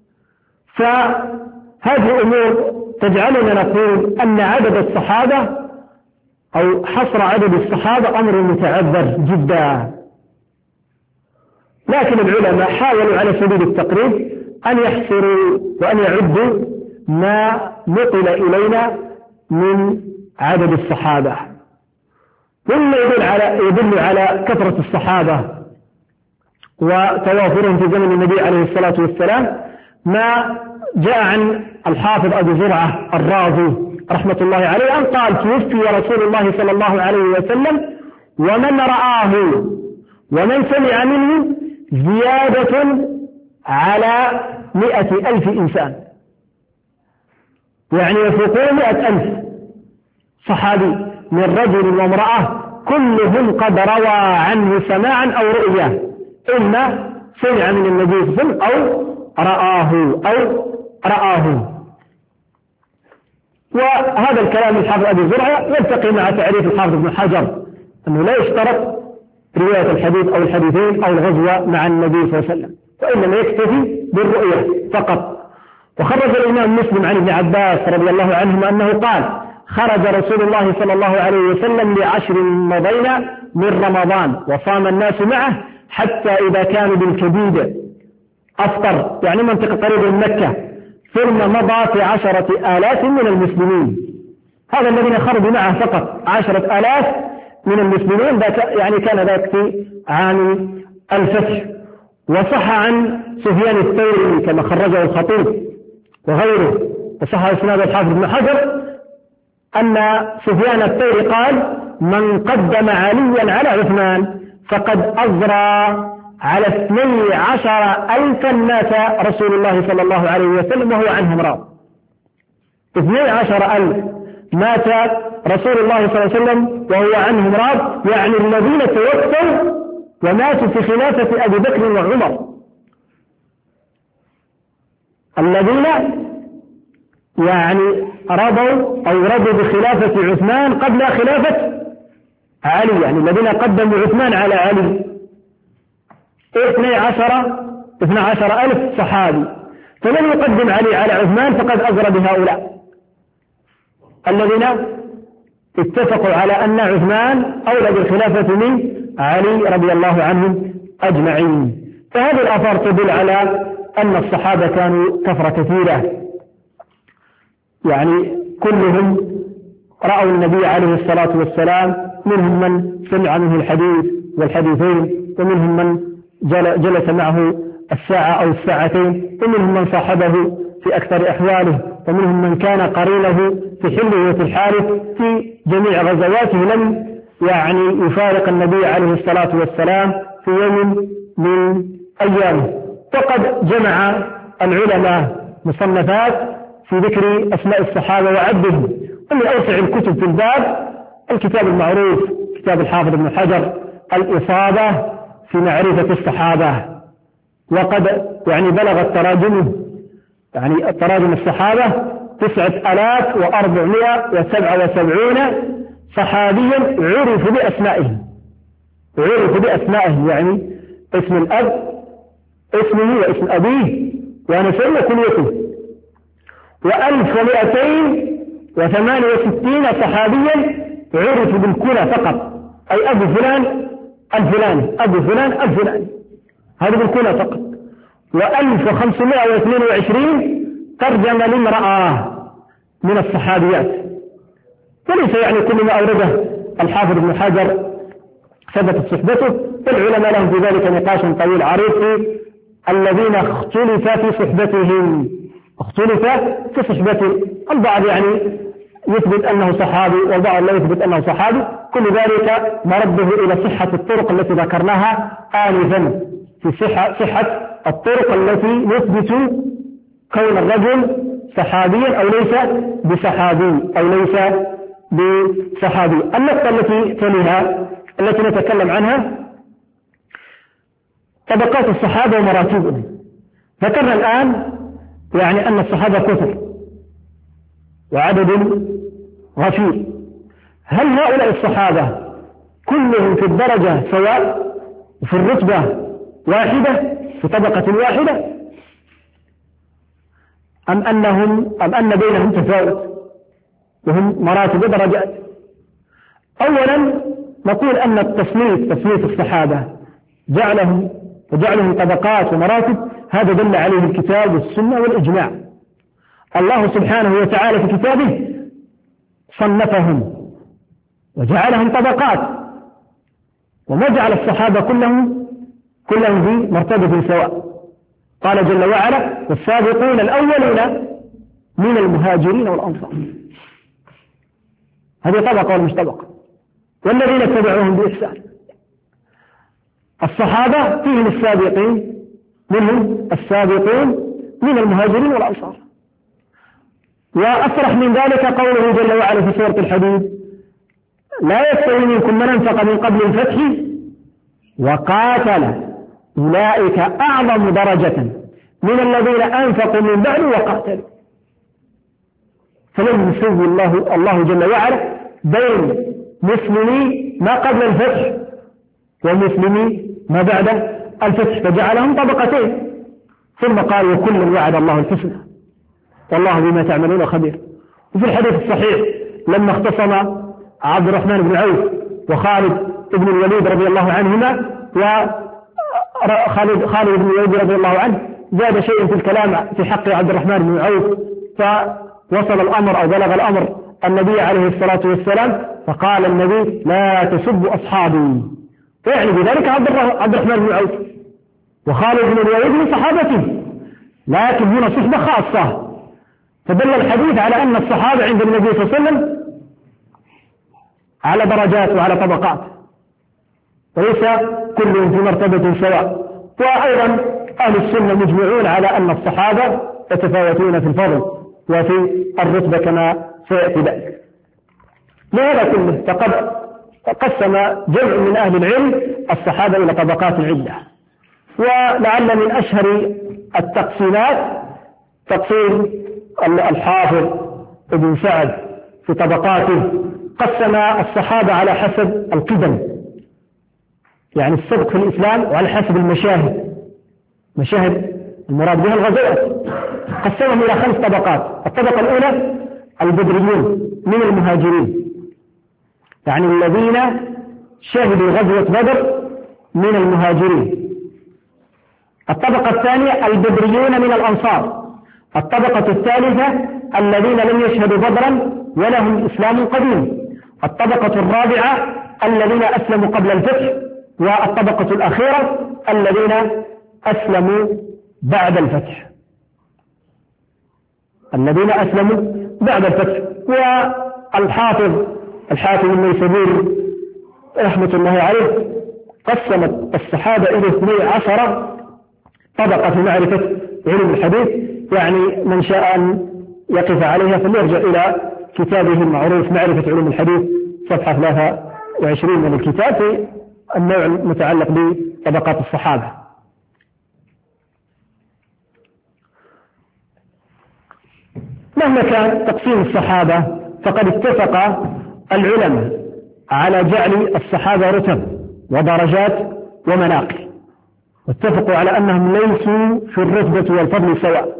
فهذه الأمور تجعلنا نقول أن عدد الصحابة أو حصر عدد الصحابة أمر متعذر جدا، لكن العلماء حاولوا على سبيل التقريب أن يحصروا وأن يعدوا ما نقل إلينا من عدد الصحابة، مما يدل على يدل على كثرة الصحابة وتوافرهم في زمن النبي عليه الصلاة والسلام ما جاء عن الحافظ أبي زرعة الرازي رحمة الله عليه أن قال: توفي رسول الله صلى الله عليه وسلم ومن رآه ومن سمع منه زيادة على مئة ألف إنسان، يعني يفوقون مئة ألف صحابي من رجل وامرأة كلهم قد روى عنه سماعا أو رؤيا، إما سمع من النبي صلى الله عليه وسلم أو رآه أو رآه. وهذا الكلام الحافظ أبي زرعة يلتقي مع تعريف الحافظ ابن حجر أنه لا يشترط رواية الحديث أو الحديثين أو الغزوة مع النبي صلى الله عليه وسلم، وإنما يكتفي بالرؤية فقط. وخرج الإمام مسلم عن ابن عباس رضي الله عنهما أنه قال: خرج رسول الله صلى الله عليه وسلم لعشر مضينا من رمضان وصام الناس معه حتى إذا كانوا بالكبيد أفطر، يعني منطقة قريبة من مكة، ثم مضى في عشرة آلاف من المسلمين. هذا الذين خرجوا معه فقط عشرة آلاف من المسلمين، يعني كان ذلك في عام الفتح. وصح عن سفيان الثوري كما خرجه الخطيب وغيره، وصح إسناد الحافظ ابن حجر أن سفيان الثوري قال: من قدم عليا على عثمان فقد أزرى على اثني عشر ألفا مات رسول الله صلى الله عليه وسلم وهو عنهم راض. اثني عشر ألف مات رسول الله صلى الله عليه وسلم وهو عنهم راض، يعني الذين توفوا وماتوا في خلافة أبي بكر وعمر، الذين يعني رضوا أو رضوا بخلافة عثمان قبل خلافة علي، يعني الذين قدموا عثمان على علي اثني عشر اثني عشر ألف صحابي. فمن يقدم علي على عثمان فقد أزرى بهؤلاء الذين اتفقوا على أن عثمان أولى بالخلافة من علي رضي الله عنهم أجمعين. فهذه الآثار تدل على أن الصحابة كانوا كثرة كثيرة، يعني كلهم رأوا النبي عليه الصلاة والسلام، منهم من سمع منه الحديث والحديثين، ومنهم من جلس معه الساعة أو الساعتين، ومنهم من صاحبه في أكثر أحواله، ومنهم من كان قرينه في حله وفي الحارث في جميع غزواته، لم يعني يفارق النبي عليه الصلاة والسلام في يوم من أيامه. وقد جمع العلماء مصنفات في ذكر أسماء الصحابة وعدهم، ومن أوسع الكتب في الباب الكتاب المعروف كتاب الحافظ ابن حجر الإصابة في معرفة الصحابة، وقد يعني بلغت تراجمه يعني تراجم الصحابة تسعة آلاف وأربعمائة وسبعة وسبعين صحابيا عرفوا بأسمائهم، عرف بأسمائه، يعني اسم الأب، اسمه واسم أبيه ونسبه وكنيته. وألف ومئتين وثمانية وستين صحابيا عرف بالكنى فقط، أي أبو فلان الفلاني، أبو فلان الفلاني، هذا بالكنى فقط. وألف وخمسمائة واثنين وعشرين ترجم لامرأة من الصحابيات، وليس يعني كل ما أورده الحافظ ابن حجر ثبتت صحبته، والعلماء لهم في ذلك نقاش طويل عريض في الذين اختلف في صحبتهم، اختلف في صحبتهم، البعض يعني يثبت أنه صحابي والبعض لا يثبت أنه صحابي، كل ذلك مرده إلى صحة الطرق التي ذكرناها آنفا، في صحة, صحة الطرق التي نثبت كون الرجل صحابيا أو ليس بصحابي أو ليس بصحابي. النقطة التي تليها التي نتكلم عنها طبقات الصحابة ومراتبهم. ذكرنا الآن يعني أن الصحابة كثر وعدد غفير، هل هؤلاء الصحابة كلهم في الدرجة سواء وفي الرتبة واحدة في طبقة واحدة، أم أنهم أم أن بينهم تفاوت وهم مراتب ودرجات؟ أولا نقول أن التصنيف تصنيف الصحابة جعلهم وجعلهم طبقات ومراتب، هذا دل عليه الكتاب والسنة والإجماع. الله سبحانه وتعالى في كتابه صنفهم وجعلهم طبقات، وما جعل الصحابة كلهم كلهم في مرتبة سواء. قال جل وعلا: والسابقون الأولون من المهاجرين والأنصار، هذه طبقة ولا مش طبقة؟ والذين اتبعوهم بإحسان. الصحابة فيهم السابقين منهم السابقون من المهاجرين والأنصار. وأصرح من ذلك قوله جل وعلا في سورة الحديد: لا يستوي منكم من أنفق من قبل الفتح وقاتل أولئك أعظم درجة من الذين أنفقوا من بعد وقاتلوا. فلم يسوي الله الله جل وعلا بين مسلمي ما قبل الفتح ومسلمي ما بعد الفتح، فجعلهم طبقتين، ثم قال: وكل وعد الله الحسنى والله بما تعملون خبير. وفي الحديث الصحيح لما اختصم عبد الرحمن بن عوف وخالد بن الوليد رضي الله عنهما، وخالد خالد بن الوليد رضي الله عنه زاد شيء في الكلام في حق عبد الرحمن بن عوف، فوصل الأمر أو بلغ الأمر النبي عليه الصلاة والسلام، فقال النبي: لا تسبوا أصحابي، يعني بذلك عبد الرحمن بن عوف وخالد بن الوليد من صحابته، لكن هنا صحبة خاصة. فدل الحديث على أن الصحابة عند النبي صلى الله عليه وسلم على درجات وعلى طبقات، وليس كلهم في مرتبة سواء. وأيضا أهل السنة مجمعون على أن الصحابة يتفاوتون في الفضل وفي الرتبة كما سيأتي ذلك. لهذا كله فقد قسم جمع من أهل العلم الصحابة إلى طبقات عدة، ولعل من أشهر التقسيمات تقسيم الحافظ ابن سعد في طبقاته، قسم الصحابة على حسب القدم، يعني السبق في الإسلام، وعلى حسب المشاهد، مشاهد المراد بها الغزوات، قسمهم إلى خمس طبقات. الطبقة الأولى البدريون من المهاجرين، يعني الذين شهدوا غزوة بدر من المهاجرين. الطبقة الثانية البدريون من الأنصار. الطبقة الثالثة الذين لم يشهدوا بدرا ولهم إسلام قديم. الطبقة الرابعة الذين أسلموا قبل الفتح. والطبقة الأخيرة الذين أسلموا بعد الفتح، الذين أسلموا بعد الفتح. والحافظ الحافظ النيسابوري رحمة الله عليه قسم الصحابة إلى اثني عشر طبقة في معرفة علم الحديث، يعني من شاء أن يقف عليها فليرجع إلى كتابه المعروف معرفة علوم الحديث صفحة ثلاثة وعشرين من الكتاب في النوع المتعلق بطبقات الصحابة. مهما كان تقسيم الصحابة فقد اتفق العلماء على جعل الصحابة رتب ودرجات ومناقب، واتفقوا على أنهم ليسوا في الرتبة والفضل سواء.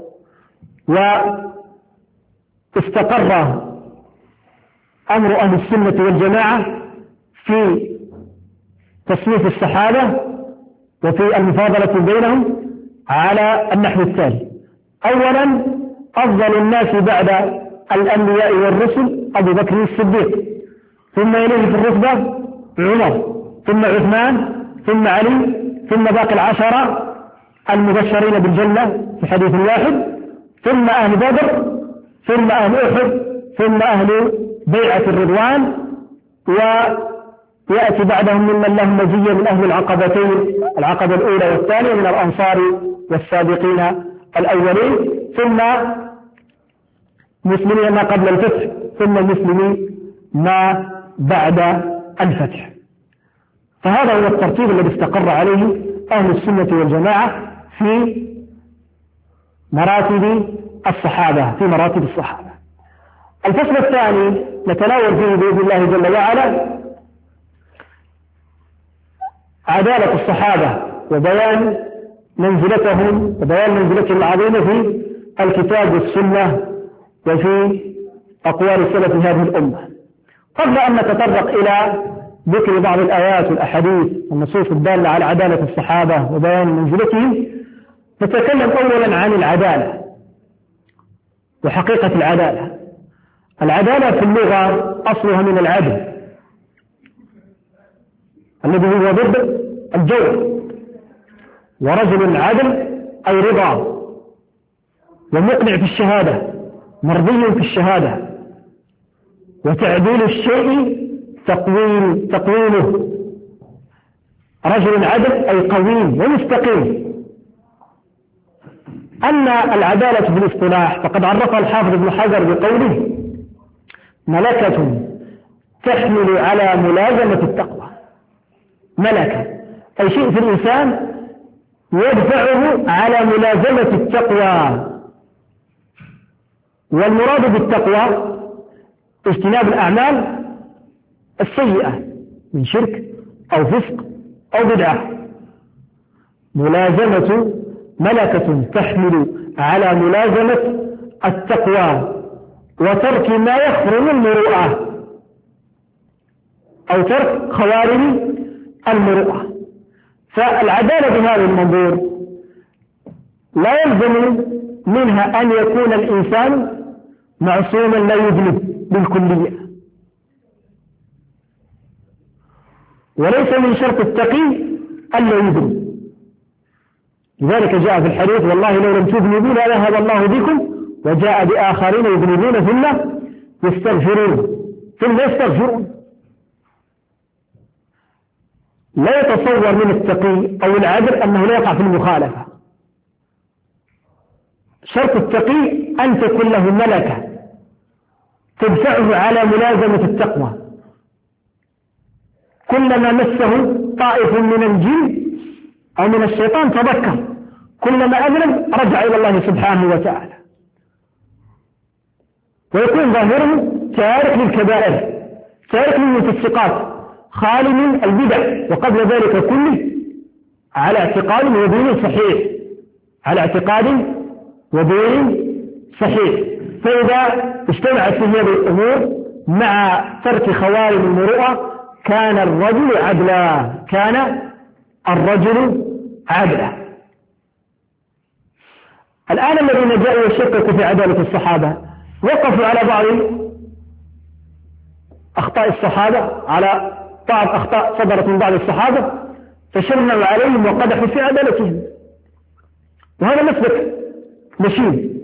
واستقر أمر أهل السنة والجماعة في تصنيف الصحابة وفي المفاضلة بينهم على النحو التالي: أولا، أفضل الناس بعد الأنبياء والرسل أبو بكر الصديق، ثم يليه في الرتبة عمر، ثم عثمان، ثم علي، ثم باقي العشرة المبشرين بالجنة في حديث واحد، ثم أهل بدر، ثم أهل أحد، ثم أهل بيعة الرضوان، ويأتي بعدهم ممن لهم مزية من أهل العقبتين، العقبة الأولى والثانية من الأنصار والسابقين الأولين، ثم مسلمين ما قبل الفتح، ثم مسلمين ما بعد الفتح. فهذا هو الترتيب الذي استقر عليه أهل السنة والجماعة في مراتب الصحابة في مراتب الصحابة. الفصل الثاني نتناول فيه بإذن الله جل وعلا عدالة الصحابة وبيان منزلتهم وبيان منزلتهم العظيمة في الكتاب والسنة وفي أقوال سلف هذه الأمة. قبل أن نتطرق إلى ذكر بعض الآيات والأحاديث والنصوص الدالة على عدالة الصحابة وبيان منزلتهم، نتكلم أولا عن العدالة وحقيقة العدالة. العدالة في اللغة أصلها من العدل الذي هو ضد الجور، ورجل عدل أي رضا ومقنع في الشهادة، مرضي في الشهادة، وتعديل الشيء تقويم تقويمه. رجل عدل أي قويم ومستقيم. أن العدالة بالاصطلاح فقد عرفها الحافظ ابن حجر بقوله: ملكة تحمل على ملازمة التقوى. ملكة أي شيء في الإنسان يدفعه على ملازمة التقوى. والمراد بالتقوى اجتناب الأعمال السيئة من شرك أو فسق أو بدعة. ملازمة ملكة تحمل على ملازمة التقوى وترك ما يخرم المروءة أو ترك خوارم المروءة. فالعدالة بهذا المنظور لا يلزم منها أن يكون الإنسان معصوما لا يذنب بالكلية، وليس من شرط التقي ألا يذنب. لذلك جاء في الحديث: والله لو لم تذنبوا لذهب الله بكم، وجاء بآخرين يذنبون ثم يستغفرون ثم يستغفرون. لا يتصور من التقي أو العدل أنه لا يقع في المخالفة. شرط التقي أن تكون له ملكة تدفعه على ملازمة التقوى. كلما مسه طائف من الجن أو من الشيطان تذكر، كلما أذنب رجع إلى الله سبحانه وتعالى، ويكون ظاهره تارك للكبائر، تارك للمفسقات، خالي من البدع، وقبل ذلك كله على اعتقاد ودين صحيح، على اعتقاد ودين صحيح. فإذا اجتمعت في هذه الأمور مع ترك خوارم المروءة كان الرجل عدلا، كان الرجل عدلا. الآن الذين جاءوا يشككوا في عدالة الصحابة وقفوا على بعض أخطاء الصحابة، على بعض أخطاء صدرت من بعض الصحابة، فشنوا عليهم وقدحوا في عدالتهم. وهذا مسلك مشين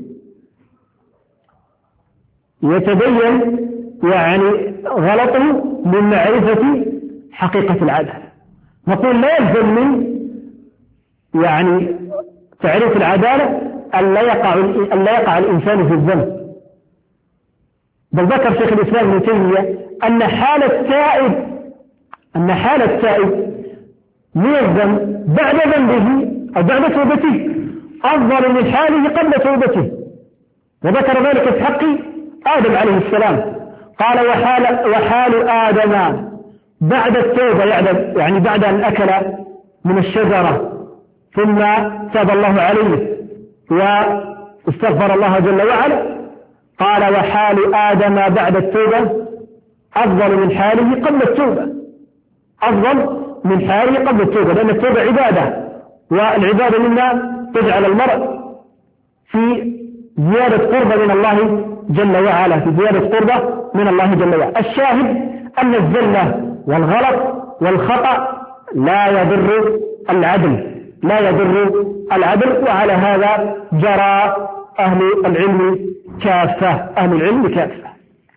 يتبين يعني غلطه من معرفة حقيقة العدالة. نقول لا يلزم من يعني تعريف العدالة أن لا يقع أن لا يقع الإنسان في الذنب، بل ذكر شيخ الإسلام ابن تيمية أن حال التائب أن حال التائب من الذنب بعد ذنبه أو بعد توبته أفضل من حاله قبل توبته. وذكر ذلك في حق آدم عليه السلام، قال: وحال, وحال آدم بعد التوبة يعني بعد أن أكل من الشجرة ثم تاب الله عليه واستغفر الله جل وعلا، قال وحال آدم بعد التوبة أفضل من حاله قبل التوبة، أفضل من حاله قبل التوبة، لأن التوبة عبادة، والعبادة مما تجعل المرء في زيادة قربة من الله جل وعلا، في زيادة قربة من الله جل وعلا. الشاهد أن الزلة والغلط والخطأ لا يضر العدل، لا يضر العدل، وعلى هذا جرى أهل العلم كافة، أهل العلم كافة.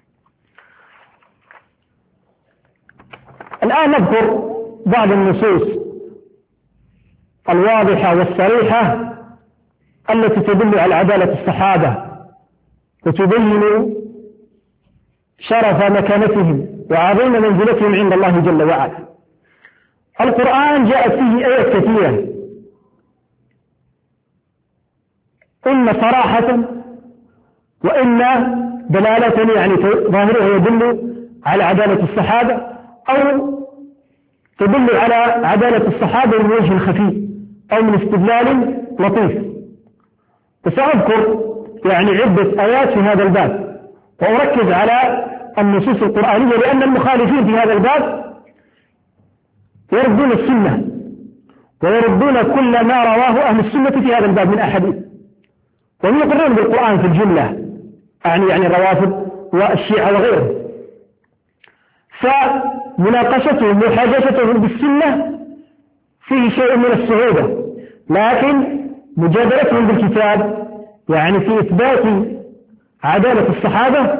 الآن نذكر بعض النصوص الواضحة والصريحة التي تدل على عدالة الصحابة وتبين شرف مكانتهم وعظيم منزلتهم عند الله جل وعلا. القرآن جاءت فيه آيات كثيرة، إن صراحة وإن دلالة، يعني ظاهرها يدل على عدالة الصحابة أو تدل على عدالة الصحابة من وجه خفي أو من استدلال لطيف. وسأذكر يعني عدة آيات في هذا الباب، وأركز على النصوص القرآنية، لأن المخالفين في هذا الباب يردون السنة ويردون كل ما رواه أهل السنة في هذا الباب من أحاديث، وهم يقرون بالقرآن في الجملة، يعني يعني الروافض والشيعة وغيرهم. فمناقشتهم وحاجتهم بالسنة فيه شيء من الصعوبة، لكن مجادلتهم بالكتاب يعني في إثبات عدالة الصحابة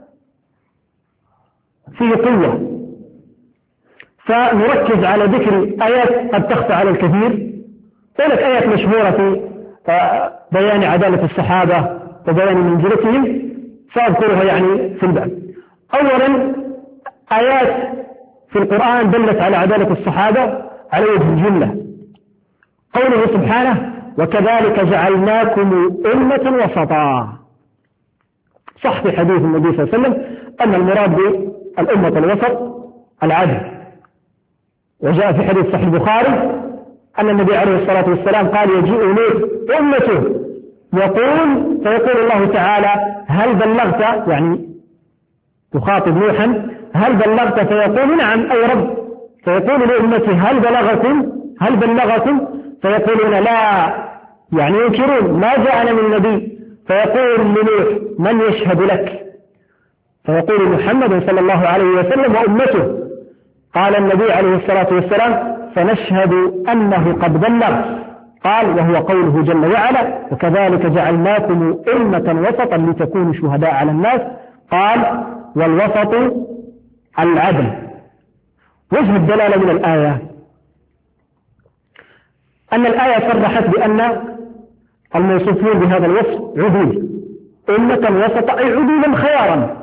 فيه قوة. فنركز على ذكر آيات قد تخفى على الكثير، ذلك آيات مشهورة في بيان عدالة الصحابة وبيان منزلتهم، سأذكرها يعني في الباب. أولا آيات في القرآن دلت على عدالة الصحابة على وجه الجملة، قوله سبحانه وكذلك جعلناكم أمة وسطا. صح في حديث النبي صلى الله عليه وسلم أن المراد بالأمة الوسط العدل، وجاء في حديث صحيح البخاري أن النبي عليه الصلاة والسلام قال يجيء نوح أمته يقول فيقول الله تعالى هل بلغت، يعني تخاطب نوحا هل بلغت، فيقول نعم أي رب، فيقول لأمته هل بلغكم هل بلغكم فيقولون لا، يعني ينكرون ما جاءنا من النبي، فيقول لنوح من يشهد لك، فيقول محمد صلى الله عليه وسلم وأمته. قال النبي عليه الصلاة والسلام فنشهد أنه قد بلغ، قال وهو قوله جل وعلا وكذلك جعلناكم أمة وسطا لتكونوا شهداء على الناس، قال والوسط العدل. وجه الدلالة من الآية أن الآية صرحت بأن الموصوفين بهذا الوصف عدول، أمة وسطا أي عدولا خيارا.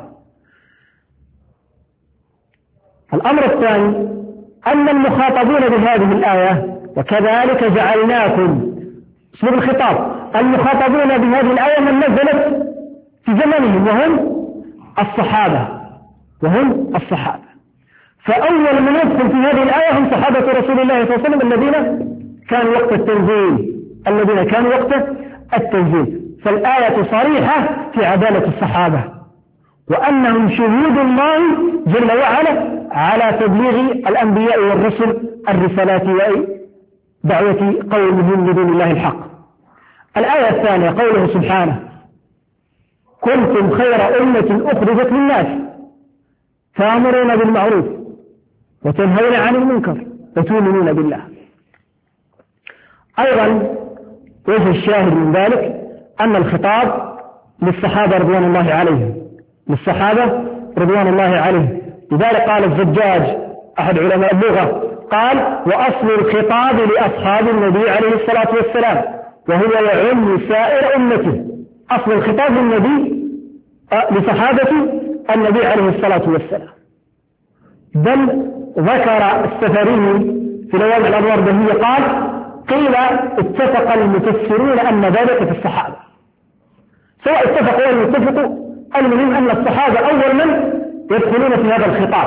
الأمر الثاني أن المخاطبون بهذه الآية وكذلك جعلناكم اسلوب الخطاب، المخاطبون بهذه الآية من نزلت في زمنهم وهم الصحابة وهم الصحابة فأول من يدخل في هذه الآية هم صحابة رسول الله صلى الله عليه وسلم الذين كانوا وقت التنزيل الذين كانوا وقت التنزيل فالآية صريحة في عدالة الصحابة وأنهم شهود الله جل وعلا على تبليغ الأنبياء والرسل الرسالات ودعوة قومهم لدين الله الحق. الآية الثانية قوله سبحانه كنتم خير أمة أخرجت للناس تأمرون بالمعروف وتنهون عن المنكر وتؤمنون بالله. أيضا وجه الشاهد من ذلك أن الخطاب للصحابة رضوان الله عليهم للصحابة رضوان الله عليهم لذلك قال الزجاج أحد علماء اللغة قال وأصل الخطاب لأصحاب النبي عليه الصلاة والسلام وهو يعم سائر أمته. أصل الخطاب للنبي لصحابة النبي عليه الصلاة والسلام. بل ذكر السفري في لوامع الأنوار البهية قال قيل اتفق المفسرون أن ذلك في الصحابة، سواء اتفقوا أو اتفقوا المهم أن الصحابة أول من يدخلون في هذا الخطاب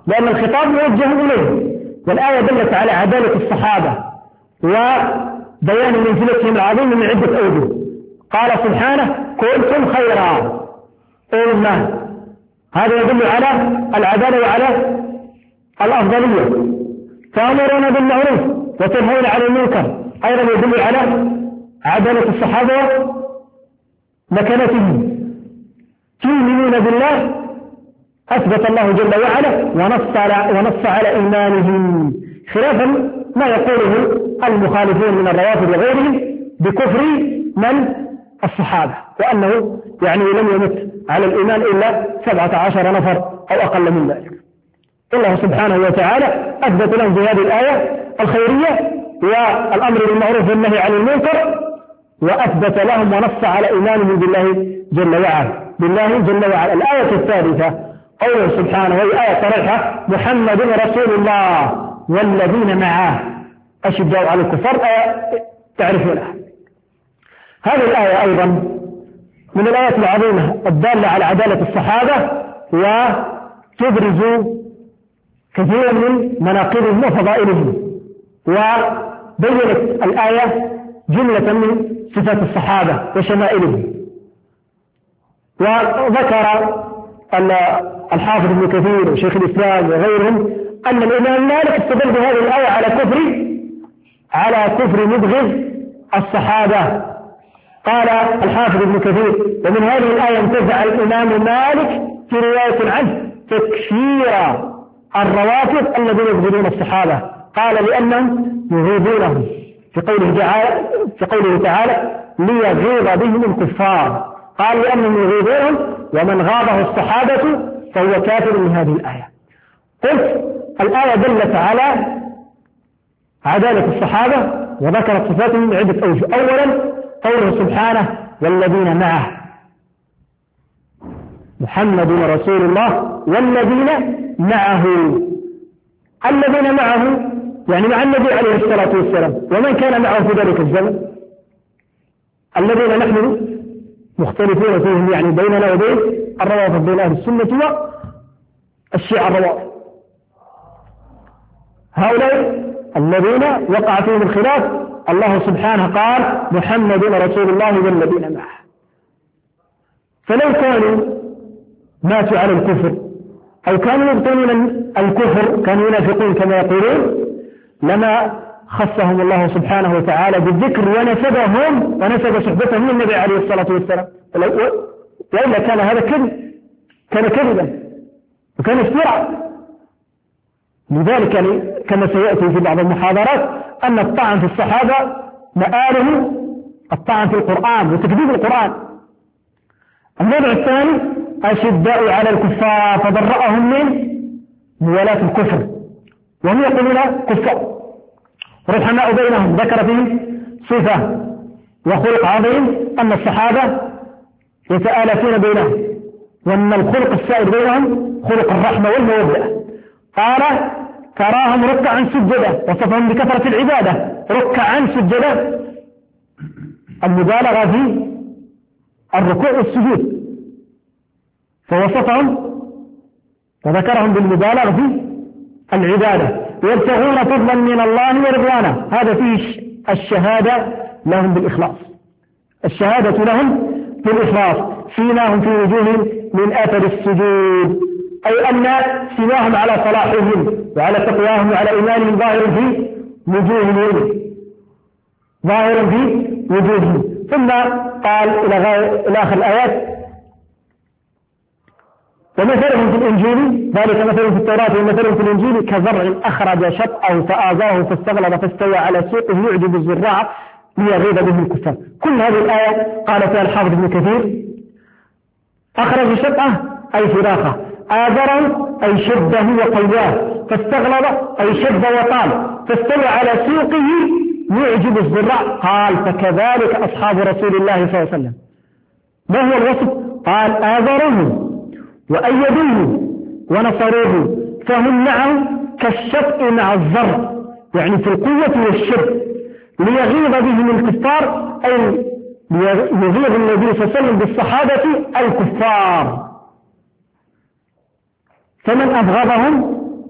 لأن الخطاب موجه إليه، والآية دلت على عدالة الصحابة وبيان منزلتهم العظيمة من عدة أوجه. قال سبحانه كنتم خير أمة، هذا يدل على العدالة وعلى الأفضلية. تأمرون بالمعروف وتنهون عن المنكر، أيضا يدل على عدالة الصحابة ومكانتهم. تؤمنون بالله أثبت الله جل وعلا ونص على, ونص على إيمانهم، خلافا ما يقوله المخالفون من الروافض وغيرهم بكفر من الصحابة، وأنه يعني لم يمت على الإيمان إلا سبعة عشر نفر أو أقل من ذلك. الله سبحانه وتعالى أثبت لهم في هذه الآية الخيرية والأمر بالمعروف والنهي عن المنكر، وأثبت لهم ونص على إيمانهم بالله جل وعلا بالله جل وعلا. الآية الثالثة قوله سبحانه، وهي آية صريحة: محمد رسول الله والذين معه أشداء على الكفار، آية تعرفونها. هذه الآية أيضا من الآيات العظيمة الدالة على عدالة الصحابة وتبرز كثيرا من مناقبهم وفضائلهم، وبينت الآية جملة من صفات الصحابة وشمائلهم. وذكر الحافظ ابن كثير وشيخ الإسلام وغيرهم أن الإمام مالك استدل بهذه الآية على كفر على كفر مبغض الصحابة. قال الحافظ ابن كثير: ومن هذه الآية انتزع الإمام مالك في رواية عنه تكفير الروافض الذين يبغضون الصحابة، قال لأنهم يغيظونهم في قوله تعالى في قوله تعالى ليغيظ بهم الكفار، قال لأنهم يغيظونهم ومن غاضه الصحابة فهو كافر من هذه الآية. قلت الآية دلت على عدالة الصحابة وذكرت صفاتهم من عدة أوجه. أولا قوله سبحانه والذين معه، محمد رسول الله والذين معه. الذين معه يعني مع النبي عليه الصلاة والسلام، ومن كان معه في ذلك الزمن الذين نحن مختلفون فيهم، يعني بيننا وبين الروافض، بين أهل السنة والشيعة الروافض. هؤلاء الذين وقع فيهم الخلاف الله سبحانه قال محمد رسول الله والذين معه. فلو كانوا ماتوا على الكفر أو كانوا يبطنون الكفر، كانوا ينافقون كما يقولون، لما خصهم الله سبحانه وتعالى بالذكر ونسبهم ونسب صحبتهم للنبي عليه الصلاة والسلام، وإلا كان هذا كذب، كان كذبا وكان افتراء. لذلك كما سيأتي في بعض المحاضرات أن الطعن في الصحابة مآله الطعن في القرآن وتكذيب القرآن. النوع الثاني أشداء على الكفار فبرأهم من موالاة الكفر، وهم يقولون كفار رحماء بينهم. ذكر فيه صفة وخلق عظيم أن الصحابة يتآلفون بينهم، وأن الخلق السائر بينهم خلق الرحمة والمودة. قال تراهم ركعا سجدا، وصفهم بكثرة العبادة ركعا سجدا، المبالغة في الركوع والسجود، فوصفهم وذكرهم بالمبالغة في العبادة. يبتغون فضلا من الله ورضوانه، هذا فيه الشهادة لهم بالإخلاص، الشهادة لهم بالإخلاص. سيماهم في وجوههم من أثر السجود، أي أن سيماهم على صلاحهم وعلى تقواهم وعلى إيمانهم ظاهر في وجوههم ظاهر في وجوههم. ثم قال إلى آخر الآيات ومثلهم في الإنجيل، ذلك مثلهم في التوراة ومثلهم في الإنجيل كزرع أخرج شطأه فآزره فاستغلظ فاستوى على سوقه يعجب الزراع ليغيظ به الكفار. كل هذه الآية قال فيها الحافظ ابن كثير أخرج شطأه أي فراخه، آزره أي شده وقواه، فاستغلظ أي شد وطال، فاستوى على سوقه يعجب الزراع. قال فكذلك أصحاب رسول الله صلى الله عليه وسلم. ما هو الوصف؟ قال آزره وأيدوه ونصروه، فهم معه كالشطء مع الزر، يعني في القوة والشد، ليغيظ بهم الكفار، أي يغيظ النبي صلى الله عليه وسلم بالصحابة الكفار. فمن أبغضهم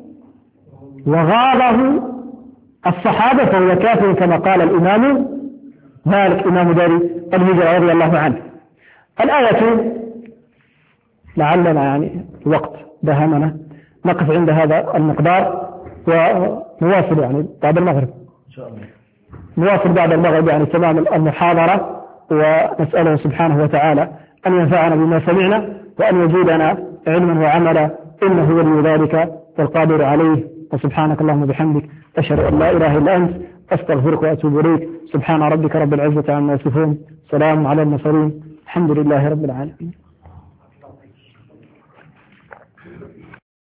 وغاضه الصحابة فهو كافر كما قال الإمام مالك إمام دار الهجرة رضي الله عنه. الآية لعلنا يعني الوقت دهمنا نقف عند هذا المقدار ونواصل يعني بعد المغرب إن شاء الله. نواصل بعد المغرب يعني تمام المحاضرة، ونسأله سبحانه وتعالى أن ينفعنا بما سمعنا وأن يزيدنا علما وعملا، إنه ولي ذلك والقادر عليه. وسبحانك اللهم وبحمدك أشهد أن لا إله إلا أنت أستغفرك وأتوب إليك. سبحان ربك رب العزة عما يصفون، سلام على المرسلين، الحمد لله رب العالمين.